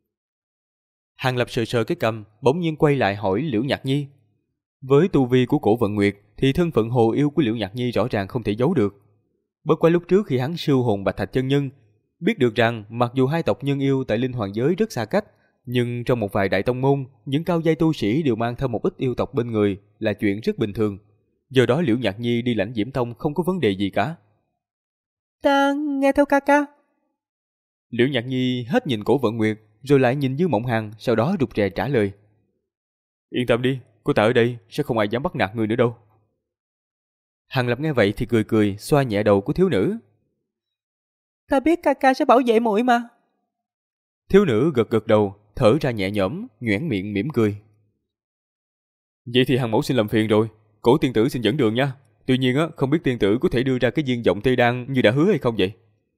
Speaker 1: Hàng Lập sờ sờ cái cằm, bỗng nhiên quay lại hỏi Liễu Nhạc Nhi. Với tu vi của Cổ Vận Nguyệt thì thân phận hồ yêu của Liễu Nhạc Nhi rõ ràng không thể giấu được. Bất quá lúc trước khi hắn siêu hồn Bạch Thạch chân nhân, biết được rằng mặc dù hai tộc nhân yêu tại linh hoàng giới rất xa cách, nhưng trong một vài đại tông môn, những cao giai tu sĩ đều mang theo một ít yêu tộc bên người là chuyện rất bình thường. Do đó Liễu Nhạc Nhi đi Lãnh Diễm Tông không có vấn đề gì cả.
Speaker 2: Ta nghe theo ca ca.
Speaker 1: Liễu Nhạc Nhi hết nhìn Cổ Vận Nguyệt, rồi lại nhìn Dư Mộng Hàn, sau đó rụt rè trả lời. Yên tâm đi, có ta ở đây sẽ không ai dám bắt nạt người nữa đâu. Hàng Lập nghe vậy thì cười cười, xoa nhẹ đầu của thiếu nữ.
Speaker 2: Ta biết ca ca sẽ bảo vệ muội mà.
Speaker 1: Thiếu nữ gật gật đầu, thở ra nhẹ nhõm, nhoẻn miệng mỉm cười. Vậy thì Hàng mẫu xin làm phiền rồi, Cổ tiên tử xin dẫn đường nha. Tuy nhiên không biết tiên tử có thể đưa ra cái viên vọng tê đan như đã hứa hay không vậy?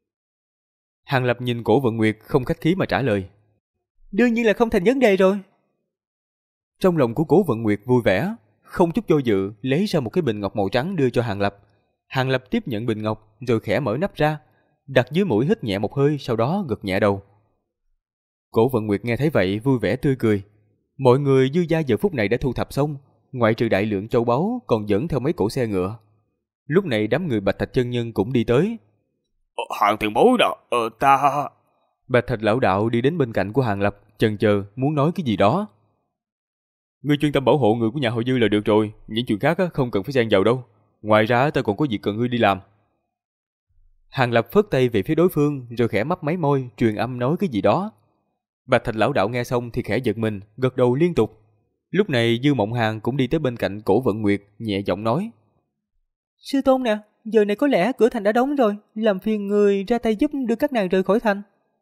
Speaker 1: Hàng Lập nhìn Cổ Vận Nguyệt không khách khí mà trả lời.
Speaker 2: Đương nhiên là không thành vấn đề rồi.
Speaker 1: Trong lòng của Cổ Vận Nguyệt vui vẻ, không chút do dự lấy ra một cái bình ngọc màu trắng đưa cho Hàng Lập. Hàng Lập tiếp nhận bình ngọc rồi khẽ mở nắp ra, đặt dưới mũi hít nhẹ một hơi, sau đó gật nhẹ đầu. Cổ Vận Nguyệt nghe thấy vậy vui vẻ tươi cười. Mọi người Dư gia giờ phút này đã thu thập xong, ngoại trừ đại lượng châu báu còn dẫn theo mấy cỗ xe ngựa. Lúc này đám người Bạch Thạch chân nhân cũng đi tới.
Speaker 3: Hàng tiền bối nè, ta...
Speaker 1: Bạch Thạch lão đạo đi đến bên cạnh của Hàng Lập, chần chờ muốn nói cái gì đó. Ngươi chuyên tâm bảo hộ người của nhà họ Dư là được rồi, những chuyện khác không cần phải xen vào đâu. Ngoài ra ta còn có việc cần ngươi đi làm. Hàng Lập phất tay về phía đối phương, rồi khẽ mấp máy môi, truyền âm nói cái gì đó. Bạch Thạch lão đạo nghe xong thì khẽ giật mình, gật đầu liên tục. Lúc này Dư Mộng Hàn cũng đi tới bên cạnh Cổ Vận Nguyệt, nhẹ giọng nói:
Speaker 2: Sư tôn nè, giờ này có lẽ cửa thành đã đóng rồi, làm phiền người ra tay giúp đưa các nàng rời khỏi thành.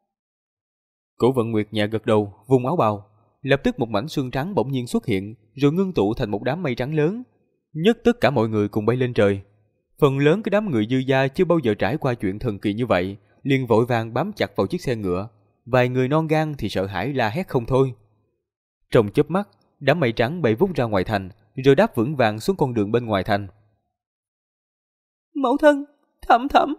Speaker 1: Cổ Vận Nguyệt nhẹ gật đầu, vung áo bào, lập tức một mảnh xương trắng bỗng nhiên xuất hiện, rồi ngưng tụ thành một đám mây trắng lớn, nhấc tất cả mọi người cùng bay lên trời. Phần lớn cái đám người Dư gia chưa bao giờ trải qua chuyện thần kỳ như vậy, liền vội vàng bám chặt vào chiếc xe ngựa. Vài người non gan thì sợ hãi la hét không thôi. Trong chớp mắt, đám mây trắng bay vút ra ngoài thành, rồi đáp vững vàng xuống con đường bên ngoài thành.
Speaker 2: Mẫu thân, Thẩm Thẩm.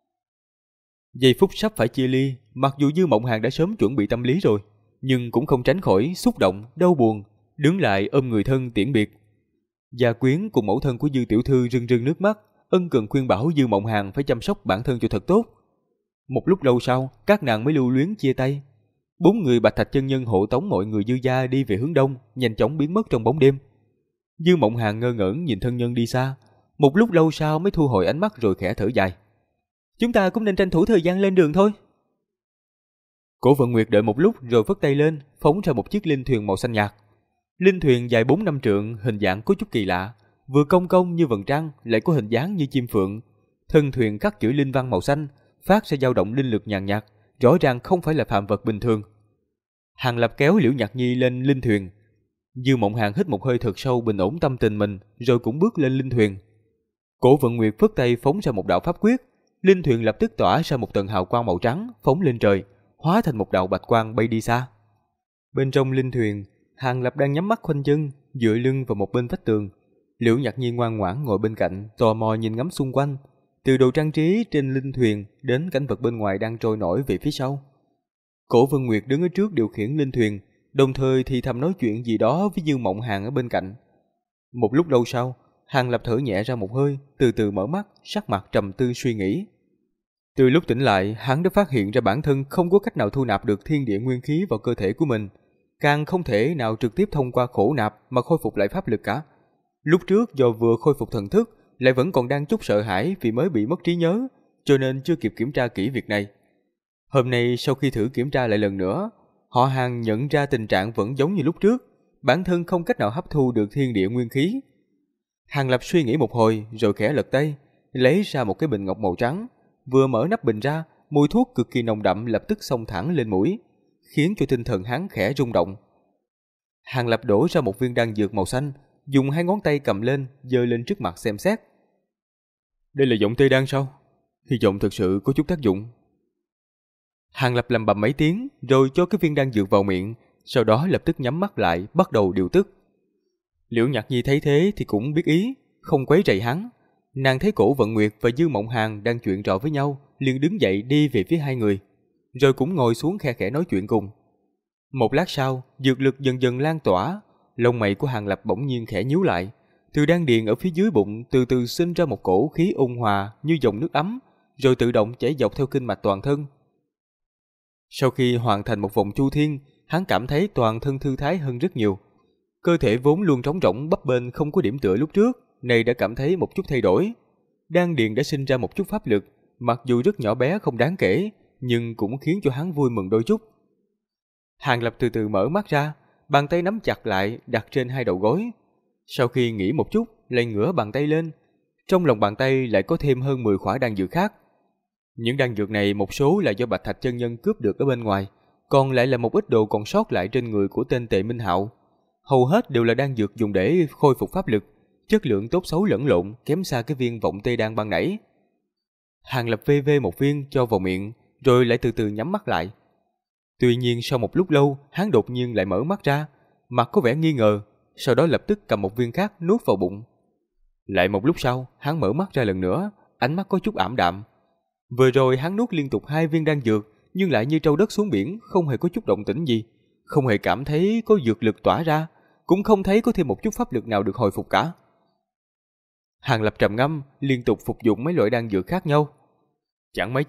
Speaker 1: Giây phút sắp phải chia ly, mặc dù Dư Mộng Hàn đã sớm chuẩn bị tâm lý rồi, nhưng cũng không tránh khỏi xúc động, đau buồn, đứng lại ôm người thân tiễn biệt. Gia Quyến cùng mẫu thân của Dư tiểu thư rưng rưng nước mắt, ân cần khuyên bảo Dư Mộng Hàn phải chăm sóc bản thân cho thật tốt. Một lúc lâu sau, các nàng mới lưu luyến chia tay. 4 người Bạch Thạch chân nhân hộ tống mọi người Dư gia đi về hướng đông, nhanh chóng biến mất trong bóng đêm. Dư Mộng Hàn ngơ ngẩn nhìn thân nhân đi xa, một lúc lâu sau mới thu hồi ánh mắt rồi khẽ thở dài.
Speaker 2: Chúng ta cũng nên tranh thủ thời gian lên đường thôi.
Speaker 1: Cổ Vận Nguyệt đợi một lúc rồi vất tay lên, phóng ra một chiếc linh thuyền màu xanh nhạt. Linh thuyền dài 4-5 trượng, hình dạng có chút kỳ lạ, vừa cong cong như vầng trăng, lại có hình dáng như chim phượng. Thân thuyền khắc chữ linh văn màu xanh, phát ra dao động linh lực nhàn nhạt, rõ ràng không phải là phàm vật bình thường. Hàng Lập kéo Liễu Nhạc Nhi lên linh thuyền. Dư Mộng Hàn hít một hơi thật sâu bình ổn tâm tình mình, rồi cũng bước lên linh thuyền. Cổ Vận Nguyệt phất tay phóng ra một đạo pháp quyết, linh thuyền lập tức tỏa ra một tầng hào quang màu trắng, phóng lên trời, hóa thành một đạo bạch quang bay đi xa. Bên trong linh thuyền, Hàng Lập đang nhắm mắt khoanh chân, dựa lưng vào một bên vách tường. Liễu Nhạc Nhi ngoan ngoãn ngồi bên cạnh, tò mò nhìn ngắm xung quanh, từ đồ trang trí trên linh thuyền đến cảnh vật bên ngoài đang trôi nổi về phía sau. Cổ Vân Nguyệt đứng ở trước điều khiển linh thuyền, đồng thời thì thầm nói chuyện gì đó với Dương Mộng Hàn ở bên cạnh. Một lúc lâu sau, Hàng Lập thở nhẹ ra một hơi, từ từ mở mắt, sắc mặt trầm tư suy nghĩ. Từ lúc tỉnh lại, hắn đã phát hiện ra bản thân không có cách nào thu nạp được thiên địa nguyên khí vào cơ thể của mình, càng không thể nào trực tiếp thông qua khổ nạp mà khôi phục lại pháp lực cả. Lúc trước do vừa khôi phục thần thức, lại vẫn còn đang chút sợ hãi vì mới bị mất trí nhớ, cho nên chưa kịp kiểm tra kỹ việc này. Hôm nay sau khi thử kiểm tra lại lần nữa, họ Hàng nhận ra tình trạng vẫn giống như lúc trước, bản thân không cách nào hấp thu được thiên địa nguyên khí. Hàng Lập suy nghĩ một hồi rồi khẽ lật tay, lấy ra một cái bình ngọc màu trắng, vừa mở nắp bình ra, mùi thuốc cực kỳ nồng đậm lập tức xông thẳng lên mũi, khiến cho tinh thần hắn khẽ rung động. Hàng Lập đổ ra một viên đan dược màu xanh, dùng 2 ngón tay cầm lên, giơ lên trước mặt xem xét. Đây là giọng tê đan sao? Hy vọng thực sự có chút tác dụng. Hàng Lập lầm bầm mấy tiếng, rồi cho cái viên đan dược vào miệng, sau đó lập tức nhắm mắt lại, bắt đầu điều tức. Liễu Nhạc Nhi thấy thế thì cũng biết ý, không quấy rầy hắn. Nàng thấy Cổ Vận Nguyệt và Dư Mộng Hàn đang chuyện trò với nhau, liền đứng dậy đi về phía hai người, rồi cũng ngồi xuống khe khẽ nói chuyện cùng. Một lát sau, dược lực dần dần lan tỏa, lông mày của Hàng Lập bỗng nhiên khẽ nhíu lại, từ đan điền ở phía dưới bụng từ từ sinh ra một cổ khí ôn hòa như dòng nước ấm, rồi tự động chảy dọc theo kinh mạch toàn thân. Sau khi hoàn thành một vòng chu thiên, hắn cảm thấy toàn thân thư thái hơn rất nhiều. Cơ thể vốn luôn trống rỗng bấp bênh không có điểm tựa lúc trước, này đã cảm thấy một chút thay đổi. Đan điền đã sinh ra một chút pháp lực, mặc dù rất nhỏ bé không đáng kể, nhưng cũng khiến cho hắn vui mừng đôi chút. Hàng Lập từ từ mở mắt ra, bàn tay nắm chặt lại đặt trên 2 đầu gối. Sau khi nghĩ một chút, lại ngửa bàn tay lên. Trong lòng bàn tay lại có thêm hơn 10 khỏa đan dược khác. Những đan dược này một số là do Bạch Thạch chân nhân cướp được ở bên ngoài, còn lại là một ít đồ còn sót lại trên người của tên Tề Minh Hạo. Hầu hết đều là đan dược dùng để khôi phục pháp lực, chất lượng tốt xấu lẫn lộn, kém xa cái viên vọng tê đan ban nãy. Hàng Lập vê vê một viên cho vào miệng, rồi lại từ từ nhắm mắt lại. Tuy nhiên sau một lúc lâu, hắn đột nhiên lại mở mắt ra, mặt có vẻ nghi ngờ, sau đó lập tức cầm một viên khác nuốt vào bụng. Lại một lúc sau, hắn mở mắt ra lần nữa, ánh mắt có chút ảm đạm. Vừa rồi hắn nuốt liên tục 2 viên đan dược, nhưng lại như trâu đất xuống biển, không hề có chút động tĩnh gì, không hề cảm thấy có dược lực tỏa ra, cũng không thấy có thêm một chút pháp lực nào được hồi phục cả. Hàng Lập trầm ngâm, liên tục phục dụng mấy loại đan dược khác nhau. Chẳng mấy chốc,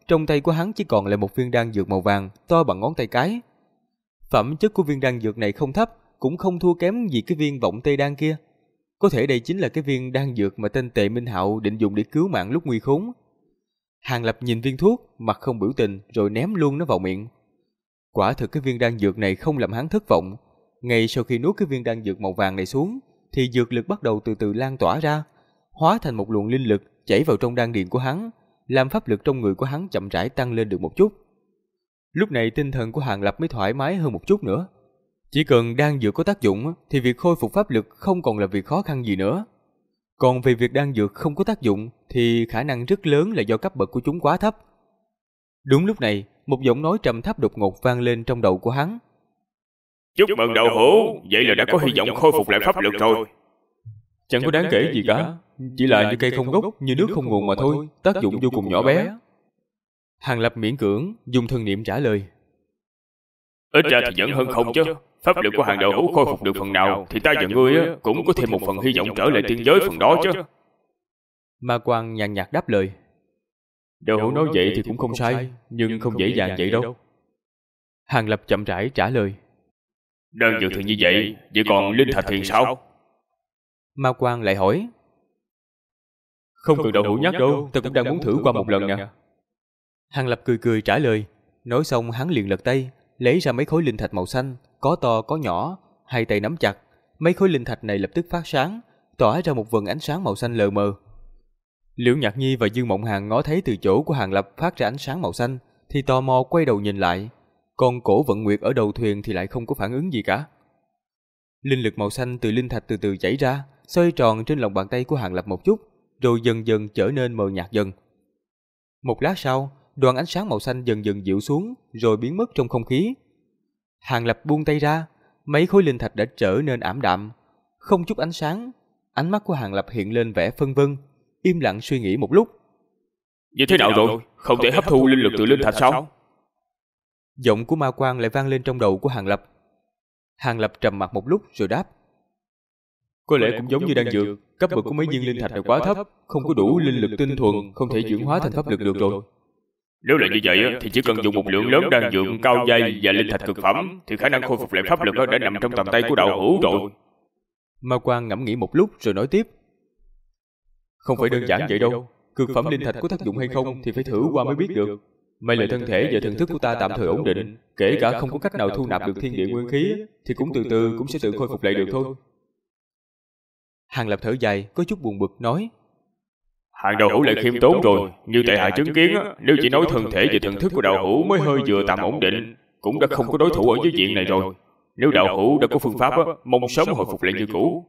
Speaker 1: trong tay của hắn chỉ còn lại một viên đan dược màu vàng to bằng ngón tay cái. Phẩm chất của viên đan dược này không thấp, cũng không thua kém gì cái viên vọng tây đan kia. Có thể đây chính là cái viên đan dược mà tên Tề Minh Hạo định dùng để cứu mạng lúc nguy khốn. Hàng Lập nhìn viên thuốc, mặt không biểu tình rồi ném luôn nó vào miệng. Quả thực cái viên đan dược này không làm hắn thất vọng. Ngay sau khi nuốt cái viên đan dược màu vàng này xuống, thì dược lực bắt đầu từ từ lan tỏa ra, hóa thành một luồng linh lực chảy vào trong đan điền của hắn, làm pháp lực trong người của hắn chậm rãi tăng lên được một chút. Lúc này tinh thần của Hàng Lập mới thoải mái hơn một chút nữa. Chỉ cần đan dược có tác dụng thì việc khôi phục pháp lực không còn là việc khó khăn gì nữa. Còn về việc đan dược không có tác dụng thì khả năng rất lớn là do cấp bậc của chúng quá thấp. Đúng lúc này, một giọng nói trầm thấp đột ngột vang lên trong đầu của hắn.
Speaker 3: Chúc mừng Đậu Hữu, vậy là đã có hy vọng khôi phục lại pháp lực rồi.
Speaker 1: Chẳng có đáng kể gì cả, chỉ là như cây không gốc, như nước không nguồn mà thôi, tác dụng vô cùng nhỏ bé. Hàng Lập miễn cưỡng dùng thần niệm trả lời.
Speaker 3: Ít ra thì vẫn hơn không chứ. Pháp lực của Hàng Đậu Hữu khôi phục được phần nào thì ta và ngươi cũng có thêm một phần hy vọng trở lại tiên giới phần đó chứ.
Speaker 1: Ma Quang nhàn nhạt đáp lời. Đậu Hữu nói vậy thì cũng không sai, nhưng không dễ dàng vậy đâu. Hàng Lập chậm rãi trả lời.
Speaker 3: Đơn dược thì như vậy còn linh thạch thì sao?
Speaker 1: Ma Quang lại hỏi. Không cần Đậu Hữu nhắc đâu, ta cũng đang muốn thử qua một lần nè. Hàng Lập cười cười trả lời. Nói xong hắn liền lật tay, lấy ra mấy khối linh thạch màu xanh, có to có nhỏ, hai tay nắm chặt. Mấy khối linh thạch này lập tức phát sáng, tỏa ra một vầng ánh sáng màu xanh lờ mờ. Liễu Nhạc Nhi và Dương Mộng Hàn ngó thấy từ chỗ của Hàng Lập phát ra ánh sáng màu xanh, thì tò mò quay đầu nhìn lại. Còn Cổ Vận Nguyệt ở đầu thuyền thì lại không có phản ứng gì cả. Linh lực màu xanh từ linh thạch từ từ chảy ra, xoay tròn trên lòng bàn tay của Hàng Lập một chút, rồi dần dần trở nên mờ nhạt dần. Một lát sau, đoàn ánh sáng màu xanh dần dần dịu xuống, rồi biến mất trong không khí. Hàng Lập buông tay ra, mấy khối linh thạch đã trở nên ảm đạm, không chút ánh sáng. Ánh mắt của Hàng Lập hiện lên vẻ phân vân, im lặng suy nghĩ một lúc.
Speaker 3: Như thế nào rồi? Không thể hấp thu linh lực từ linh thạch sao?
Speaker 1: Giọng của Ma Quang lại vang lên trong đầu của Hàng Lập. Hàng Lập trầm mặc một lúc rồi đáp. Có lẽ cũng giống như đan dược, cấp bậc của mấy viên linh thạch này quá thấp, không có đủ linh lực tinh thuần, không thể chuyển hóa thành pháp lực được rồi.
Speaker 3: Nếu là như vậy thì chỉ cần dùng một lượng lớn đan dược cao giai và linh thạch cực phẩm thì khả năng khôi phục lại pháp lực đã nằm trong tầm tay của Đậu Hữu rồi.
Speaker 1: Ma Quang ngẫm nghĩ một lúc rồi nói tiếp. Không phải đơn giản vậy đâu, cực phẩm linh thạch có tác dụng hay không thì phải thử qua mới biết được. May là thân thể và thần thức của ta tạm thời ổn định, kể cả không có cách nào thu nạp được thiên địa nguyên khí thì cũng từ từ cũng sẽ tự khôi phục lại được thôi. Hàng Lập thở dài, có chút buồn bực nói.
Speaker 3: Hàng Đậu Hữu lại khiêm tốn rồi, như tại hạ chứng kiến nếu chỉ nói thân thể và thần thức của Đậu Hữu mới hơi vừa tạm ổn định, cũng đã không có đối thủ ở giới diện này rồi. Nếu Đậu Hữu đã có phương pháp mong sớm hồi phục lại như cũ.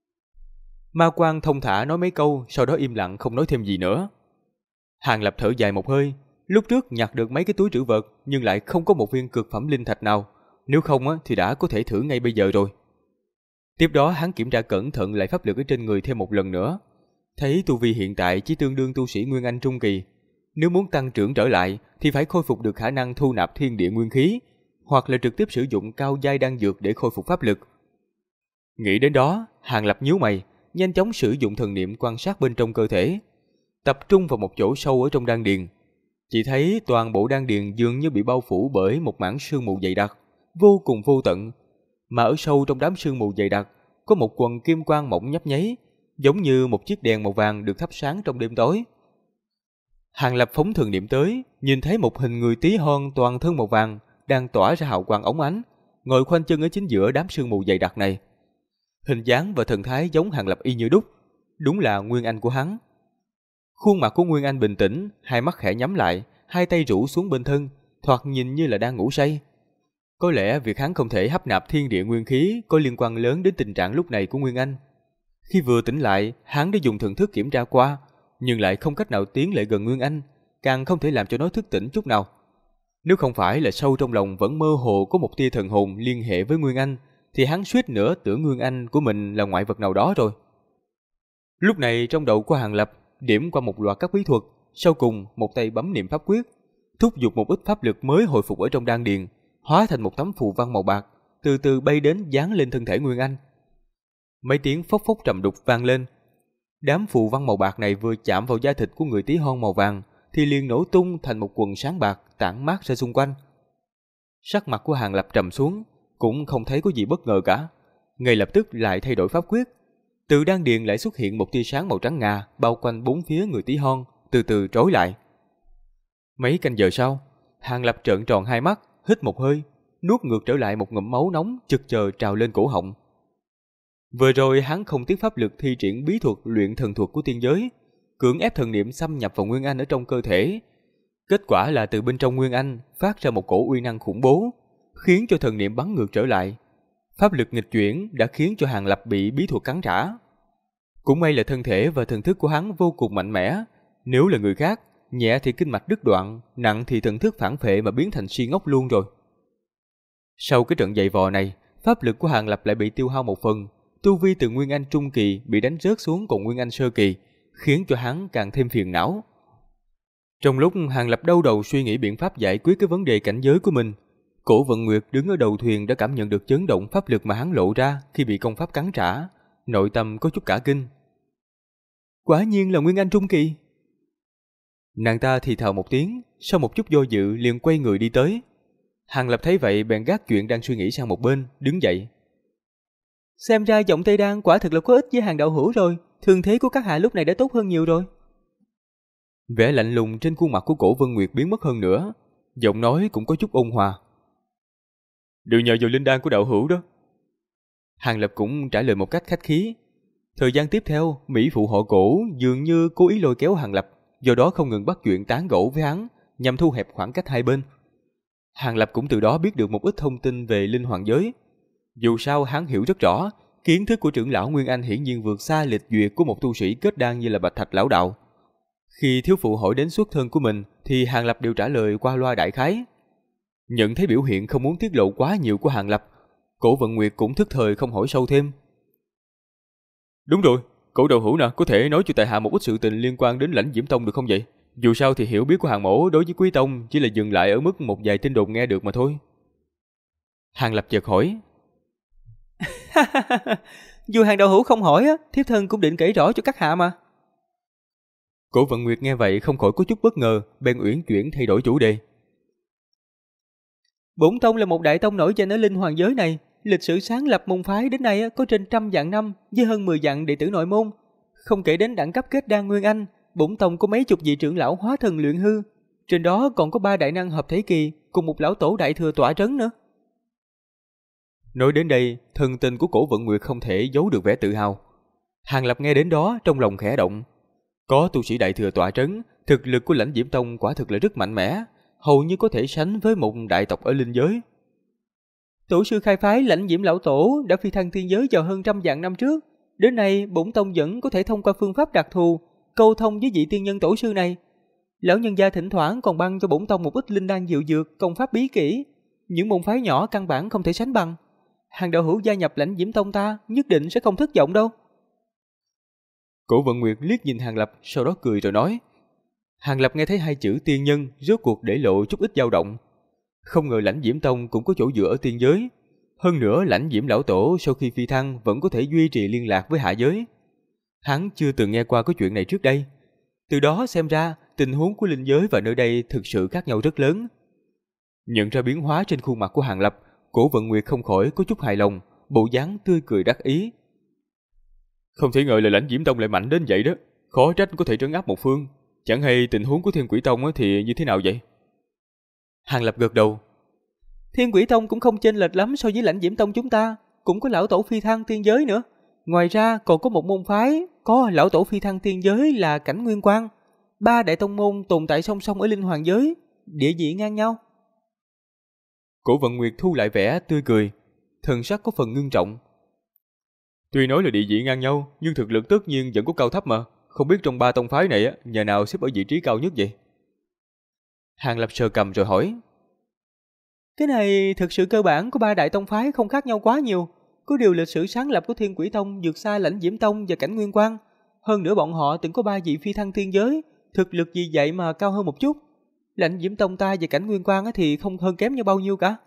Speaker 1: Ma Quang thông thả nói mấy câu, sau đó im lặng không nói thêm gì nữa. Hàng Lập thở dài một hơi. Lúc trước nhặt được mấy cái túi trữ vật, nhưng lại không có một viên cực phẩm linh thạch nào. Nếu không thì đã có thể thử ngay bây giờ rồi. Tiếp đó hắn kiểm tra cẩn thận lại pháp lực ở trên người thêm một lần nữa. Thấy tu vi hiện tại chỉ tương đương tu sĩ Nguyên Anh trung kỳ. Nếu muốn tăng trưởng trở lại thì phải khôi phục được khả năng thu nạp thiên địa nguyên khí, hoặc là trực tiếp sử dụng cao giai đan dược để khôi phục pháp lực. Nghĩ đến đó, Hàng Lập nhíu mày, nhanh chóng sử dụng thần niệm quan sát bên trong cơ thể, tập trung vào một chỗ sâu ở trong đan điền. Chỉ thấy toàn bộ đan điền dường như bị bao phủ bởi một mảng sương mù dày đặc, vô cùng vô tận. Mà ở sâu trong đám sương mù dày đặc có một quầng kim quang mỏng nhấp nháy, giống như một chiếc đèn màu vàng được thắp sáng trong đêm tối. Hàng Lập phóng thần niệm tới, nhìn thấy một hình người tí hon toàn thân màu vàng đang tỏa ra hào quang óng ánh, ngồi khoanh chân ở chính giữa đám sương mù dày đặc này. Hình dáng và thần thái giống Hàng Lập y như đúc, đúng là Nguyên Anh của hắn. Khuôn mặt của Nguyên Anh bình tĩnh, hai mắt khẽ nhắm lại, hai tay rũ xuống bên thân, thoạt nhìn như là đang ngủ say. Có lẽ việc hắn không thể hấp nạp thiên địa nguyên khí có liên quan lớn đến tình trạng lúc này của Nguyên Anh. Khi vừa tỉnh lại, hắn đã dùng thần thức kiểm tra qua, nhưng lại không cách nào tiến lại gần Nguyên Anh, càng không thể làm cho nó thức tỉnh chút nào. Nếu không phải là sâu trong lòng vẫn mơ hồ có một tia thần hồn liên hệ với Nguyên Anh, thì hắn suýt nữa tưởng Nguyên Anh của mình là ngoại vật nào đó rồi. Lúc này trong đầu của Hàng Lập điểm qua một loạt các bí thuật, sau cùng một tay bấm niệm pháp quyết, thúc giục một ít pháp lực mới hồi phục ở trong đan điền, hóa thành một tấm phù văn màu bạc, từ từ bay đến dán lên thân thể Nguyên Anh. Mấy tiếng phốc phốc trầm đục vang lên. Đám phù văn màu bạc này vừa chạm vào da thịt của người tí hon màu vàng, thì liền nổ tung thành một quần sáng bạc tản mát ra xung quanh. Sắc mặt của Hàng Lập trầm xuống, cũng không thấy có gì bất ngờ cả. Ngay lập tức lại thay đổi pháp quyết. Từ đan điền lại xuất hiện một tia sáng màu trắng ngà bao quanh bốn phía người Tí Hon, từ từ trói lại. Mấy canh giờ sau, Hàng Lập trợn tròn hai mắt, hít một hơi, nuốt ngược trở lại một ngụm máu nóng chực chờ trào lên cổ họng. Vừa rồi hắn không tiếc pháp lực thi triển bí thuật luyện thần thuật của tiên giới, cưỡng ép thần niệm xâm nhập vào Nguyên Anh ở trong cơ thể. Kết quả là từ bên trong Nguyên Anh phát ra một cổ uy năng khủng bố, khiến cho thần niệm bắn ngược trở lại. Pháp lực nghịch chuyển đã khiến cho Hàng Lập bị bí thuật cắn trả. Cũng may là thân thể và thần thức của hắn vô cùng mạnh mẽ. Nếu là người khác, nhẹ thì kinh mạch đứt đoạn, nặng thì thần thức phản phệ mà biến thành si ngốc luôn rồi. Sau cái trận dày vò này, pháp lực của Hàng Lập lại bị tiêu hao một phần. Tu vi từ Nguyên Anh trung kỳ bị đánh rớt xuống còn Nguyên Anh sơ kỳ, khiến cho hắn càng thêm phiền não. Trong lúc Hàng Lập đau đầu suy nghĩ biện pháp giải quyết cái vấn đề cảnh giới của mình, Cổ Vận Nguyệt đứng ở đầu thuyền đã cảm nhận được chấn động pháp lực mà hắn lộ ra khi bị công pháp cắn trả, nội tâm có chút cả kinh. Quả nhiên là Nguyên Anh trung kỳ. Nàng ta thì thào một tiếng, sau một chút do dự liền quay người đi tới. Hàng Lập thấy vậy bèn gác chuyện đang suy nghĩ sang một bên, đứng dậy.
Speaker 2: Xem ra giọng Tây Đan quả thực là có ích với Hàng đạo hữu rồi, thương thế của các hạ lúc này đã tốt hơn nhiều rồi.
Speaker 1: Vẻ lạnh lùng trên khuôn mặt của Cổ Vân Nguyệt biến mất hơn nữa, giọng nói cũng có chút ôn hòa. Đều nhờ vào linh đan của đạo hữu đó. Hàng Lập cũng trả lời một cách khách khí. Thời gian tiếp theo, mỹ phụ họ Cổ dường như cố ý lôi kéo Hàng Lập, do đó không ngừng bắt chuyện tán gẫu với hắn, nhằm thu hẹp khoảng cách hai bên. Hàng Lập cũng từ đó biết được một ít thông tin về linh hoàng giới. Dù sao hắn hiểu rất rõ, kiến thức của trưởng lão Nguyên Anh hiển nhiên vượt xa lịch duyệt của một tu sĩ kết đan như là Bạch Thạch lão đạo. Khi thiếu phụ hỏi đến xuất thân của mình thì Hàng Lập đều trả lời qua loa đại khái. Nhận thấy biểu hiện không muốn tiết lộ quá nhiều của Hàng Lập, Cổ Vận Nguyệt cũng thức thời không hỏi sâu thêm. Đúng rồi, Cổ đạo hữu nè, có thể nói cho tại hạ một ít sự tình liên quan đến Lãnh Diễm Tông được không vậy? Dù sao thì hiểu biết của Hàng mỗ đối với Quý Tông chỉ là dừng lại ở mức một vài tin đồn nghe được mà thôi. Hàng Lập chợt hỏi.
Speaker 2: Dù Hàng đạo hữu không hỏi á, thiếp thân cũng định kể rõ cho các hạ mà.
Speaker 1: Cổ Vận Nguyệt nghe vậy không khỏi có chút bất ngờ, bèn uyển chuyển thay đổi chủ đề.
Speaker 2: Bổn tông là một đại tông nổi danh ở linh hoàng giới này, lịch sử sáng lập môn phái đến nay có trên 100 vạn năm, với hơn 10 vạn đệ tử nội môn. Không kể đến đẳng cấp kết đan Nguyên Anh, bổn tông có mấy chục vị trưởng lão hóa thần luyện hư, trên đó còn có 3 đại năng hợp thể kỳ cùng một lão tổ đại thừa tọa trấn nữa.
Speaker 1: Nói đến đây, thần tình của Cổ Vận Nguyệt không thể giấu được vẻ tự hào. Hàng Lập nghe đến đó trong lòng khẽ động. Có tu sĩ đại thừa tọa trấn, thực lực của Lãnh Diễm Tông quả thực là rất mạnh mẽ, hầu như có thể sánh với một đại tộc ở linh giới.
Speaker 2: Tổ sư khai phái Lãnh Diễm lão tổ đã phi thăng thiên giới vào hơn 100 vạn năm trước, đến nay bổn tông vẫn có thể thông qua phương pháp đặc thù câu thông với vị tiên nhân tổ sư này. Lão nhân gia thỉnh thoảng còn ban cho bổn tông một ít linh đan diệu dược, công pháp bí kỹ, những môn phái nhỏ căn bản không thể sánh bằng. Hàng đạo hữu gia nhập Lãnh Diễm Tông ta nhất định sẽ không thất vọng đâu.
Speaker 1: Cổ Vận Nguyệt liếc nhìn Hàng Lập, sau đó cười rồi nói. Hàng Lập nghe thấy hai chữ tiên nhân rốt cuộc để lộ chút ít dao động. Không ngờ Lãnh Diễm Tông cũng có chỗ dựa ở tiên giới. Hơn nữa Lãnh Diễm lão tổ sau khi phi thăng vẫn có thể duy trì liên lạc với hạ giới. Hắn chưa từng nghe qua cái chuyện này trước đây. Từ đó xem ra tình huống của linh giới và nơi đây thực sự khác nhau rất lớn. Nhận ra biến hóa trên khuôn mặt của Hàng Lập, Cổ Vận Nguyệt không khỏi có chút hài lòng, bộ dáng tươi cười đắc ý. Không thể ngờ là Lãnh Diễm Tông lại mạnh đến vậy đó, khó trách có thể trấn áp một phương. Chẳng hay tình huống của Thiên Quỷ Tông thì như thế nào vậy? Hàng Lập gật đầu.
Speaker 2: Thiên Quỷ Tông cũng không chênh lệch lắm so với Lãnh Diễm Tông chúng ta, cũng có lão tổ phi thăng tiên giới nữa. Ngoài ra còn có một môn phái có lão tổ phi thăng tiên giới là Cảnh Nguyên Quang. 3 đại tông môn tồn tại song song ở linh hoàng giới, địa vị ngang nhau.
Speaker 1: Cổ Vận Nguyệt thu lại vẻ tươi cười, thần sắc có phần ngưng trọng. Tuy nói là địa vị ngang nhau, nhưng thực lực tất nhiên vẫn có cao thấp mà. Không biết trong 3 tông phái này nhà nào xếp ở vị trí cao nhất vậy? Hàng Lập sờ cầm rồi hỏi.
Speaker 2: Cái này thực sự cơ bản của 3 đại tông phái không khác nhau quá nhiều. Có điều lịch sử sáng lập của Thiên Quỷ Tông vượt xa Lãnh Diễm Tông và Cảnh Nguyên Quang. Hơn nữa bọn họ từng có 3 vị phi thăng tiên giới, thực lực vì vậy mà cao hơn một chút. Lãnh Diễm Tông ta và Cảnh Nguyên Quang thì không hơn kém nhau bao nhiêu cả.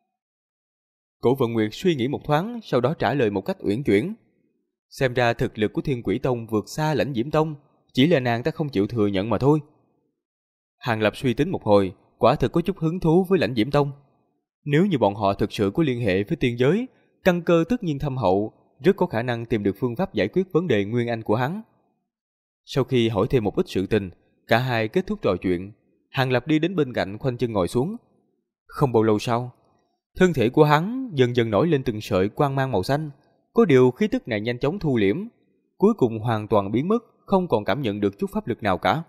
Speaker 1: Cổ Vận Nguyệt suy nghĩ một thoáng, sau đó trả lời một cách uyển chuyển. Xem ra thực lực của Thiên Quỷ Tông vượt xa Lãnh Diễm Tông, chỉ là nàng ta không chịu thừa nhận mà thôi. Hàng Lập suy tính một hồi, quả thực có chút hứng thú với Lãnh Diễm Tông. Nếu như bọn họ thực sự có liên hệ với tiên giới, căn cơ tất nhiên thâm hậu, rất có khả năng tìm được phương pháp giải quyết vấn đề nguyên anh của hắn. Sau khi hỏi thêm một ít sự tình, cả hai kết thúc trò chuyện. Hàng Lập đi đến bên cạnh khoanh chân ngồi xuống. Không bao lâu sau, thân thể của hắn dần dần nổi lên từng sợi quang mang màu xanh. Có điều khí tức này nhanh chóng thu liễm, cuối cùng hoàn toàn biến mất, không còn cảm nhận được chút pháp lực nào cả.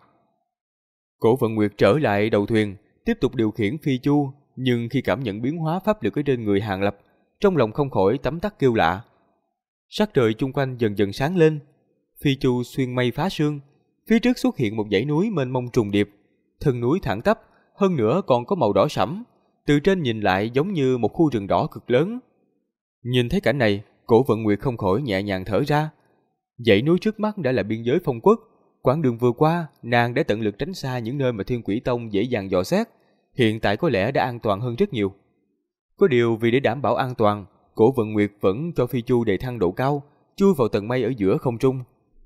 Speaker 1: Cổ Vận Nguyệt trở lại đầu thuyền, tiếp tục điều khiển phi chu, nhưng khi cảm nhận biến hóa pháp lực ở trên người Hàng Lập, trong lòng không khỏi tấm tắc kêu lạ. Sắc trời chung quanh dần dần sáng lên, phi chu xuyên mây phá sương, phía trước xuất hiện một dãy núi mênh mông trùng điệp, thân núi thẳng tắp, hơn nữa còn có màu đỏ sẫm, từ trên nhìn lại giống như một khu rừng đỏ cực lớn. Nhìn thấy cảnh này, Cổ Vận Nguyệt không khỏi nhẹ nhàng thở ra. Dãy núi trước mắt đã là biên giới Phong Quốc, quãng đường vừa qua, nàng đã tận lực tránh xa những nơi mà Thiên Quỷ Tông dễ dàng dò xét, hiện tại có lẽ đã an toàn hơn rất nhiều. Có điều vì để đảm bảo an toàn, Cổ Vận Nguyệt vẫn cho phi chu đề thăng độ cao, chui vào tầng mây ở giữa không trung.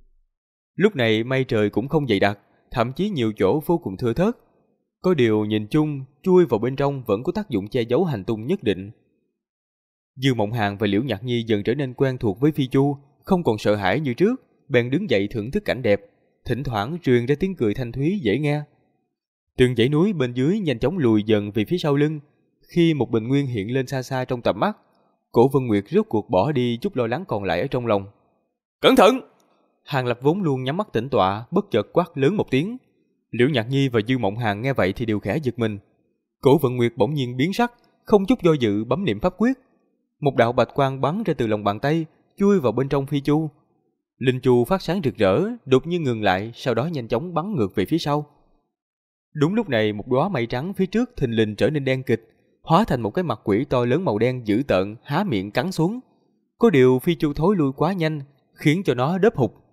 Speaker 1: Lúc này mây trời cũng không dày đặc, thậm chí nhiều chỗ vô cùng thưa thớt. Có điều nhìn chung, chui vào bên trong vẫn có tác dụng che giấu hành tung nhất định. Dư Mộng Hàn và Liễu Nhạc Nhi dần trở nên quen thuộc với phi chu, không còn sợ hãi như trước, bèn đứng dậy thưởng thức cảnh đẹp, thỉnh thoảng truyền ra tiếng cười thanh thúy dễ nghe. Từng dãy núi bên dưới nhanh chóng lùi dần về phía sau lưng, khi một bình nguyên hiện lên xa xa trong tầm mắt, Cổ Vân Nguyệt rốt cuộc bỏ đi chút lo lắng còn lại ở trong lòng. Cẩn thận! Hàng Lập vốn luôn nhắm mắt tĩnh tọa, bất chợt quát lớn một tiếng. Liễu Nhạc Nhi và Dư Mộng Hàn nghe vậy thì đều khẽ giật mình. Cổ Vận Nguyệt bỗng nhiên biến sắc, không chút do dự bấm niệm pháp quyết. Một đạo bạch quang bắn ra từ lòng bàn tay, chui vào bên trong phi chu. Linh chu phát sáng rực rỡ, đột nhiên ngừng lại, sau đó nhanh chóng bắn ngược về phía sau. Đúng lúc này, một đóa mây trắng phía trước thình lình trở nên đen kịch, hóa thành một cái mặt quỷ to lớn màu đen dữ tợn, há miệng cắn xuống. Có điều phi chu thối lui quá nhanh, khiến cho nó đớp hụt.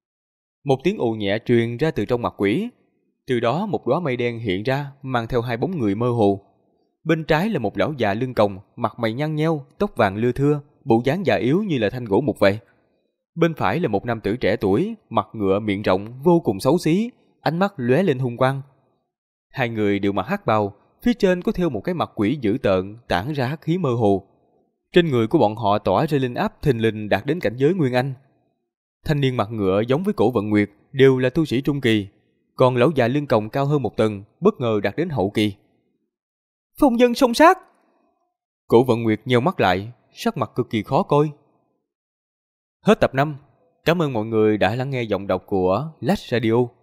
Speaker 1: Một tiếng ù nhẹ truyền ra từ trong mặt quỷ. Từ đó một đóa mây đen hiện ra, mang theo hai bóng người mơ hồ. Bên trái là một lão già lưng còng, mặt mày nhăn nheo, tóc vàng lưa thưa, bộ dáng già yếu như là thanh gỗ mục vậy. Bên phải là một nam tử trẻ tuổi, mặt ngựa miệng rộng, vô cùng xấu xí, ánh mắt lóe lên hung quang. Hai người đều mặc hắc bào, phía trên có thêu một cái mặt quỷ dữ tợn, tản ra hắc khí mơ hồ. Trên người của bọn họ tỏa ra linh áp thình lình đạt đến cảnh giới Nguyên Anh. Thanh niên mặt ngựa giống với Cổ Vận Nguyệt đều là tu sĩ trung kỳ, còn lão già lưng còng cao hơn một tầng, bất ngờ đạt đến hậu kỳ. Phong dân song sát! Cổ Vận Nguyệt nheo mắt lại, sắc mặt cực kỳ khó coi. Hết tập 5. Cảm ơn mọi người đã lắng nghe giọng đọc của Lách Radio.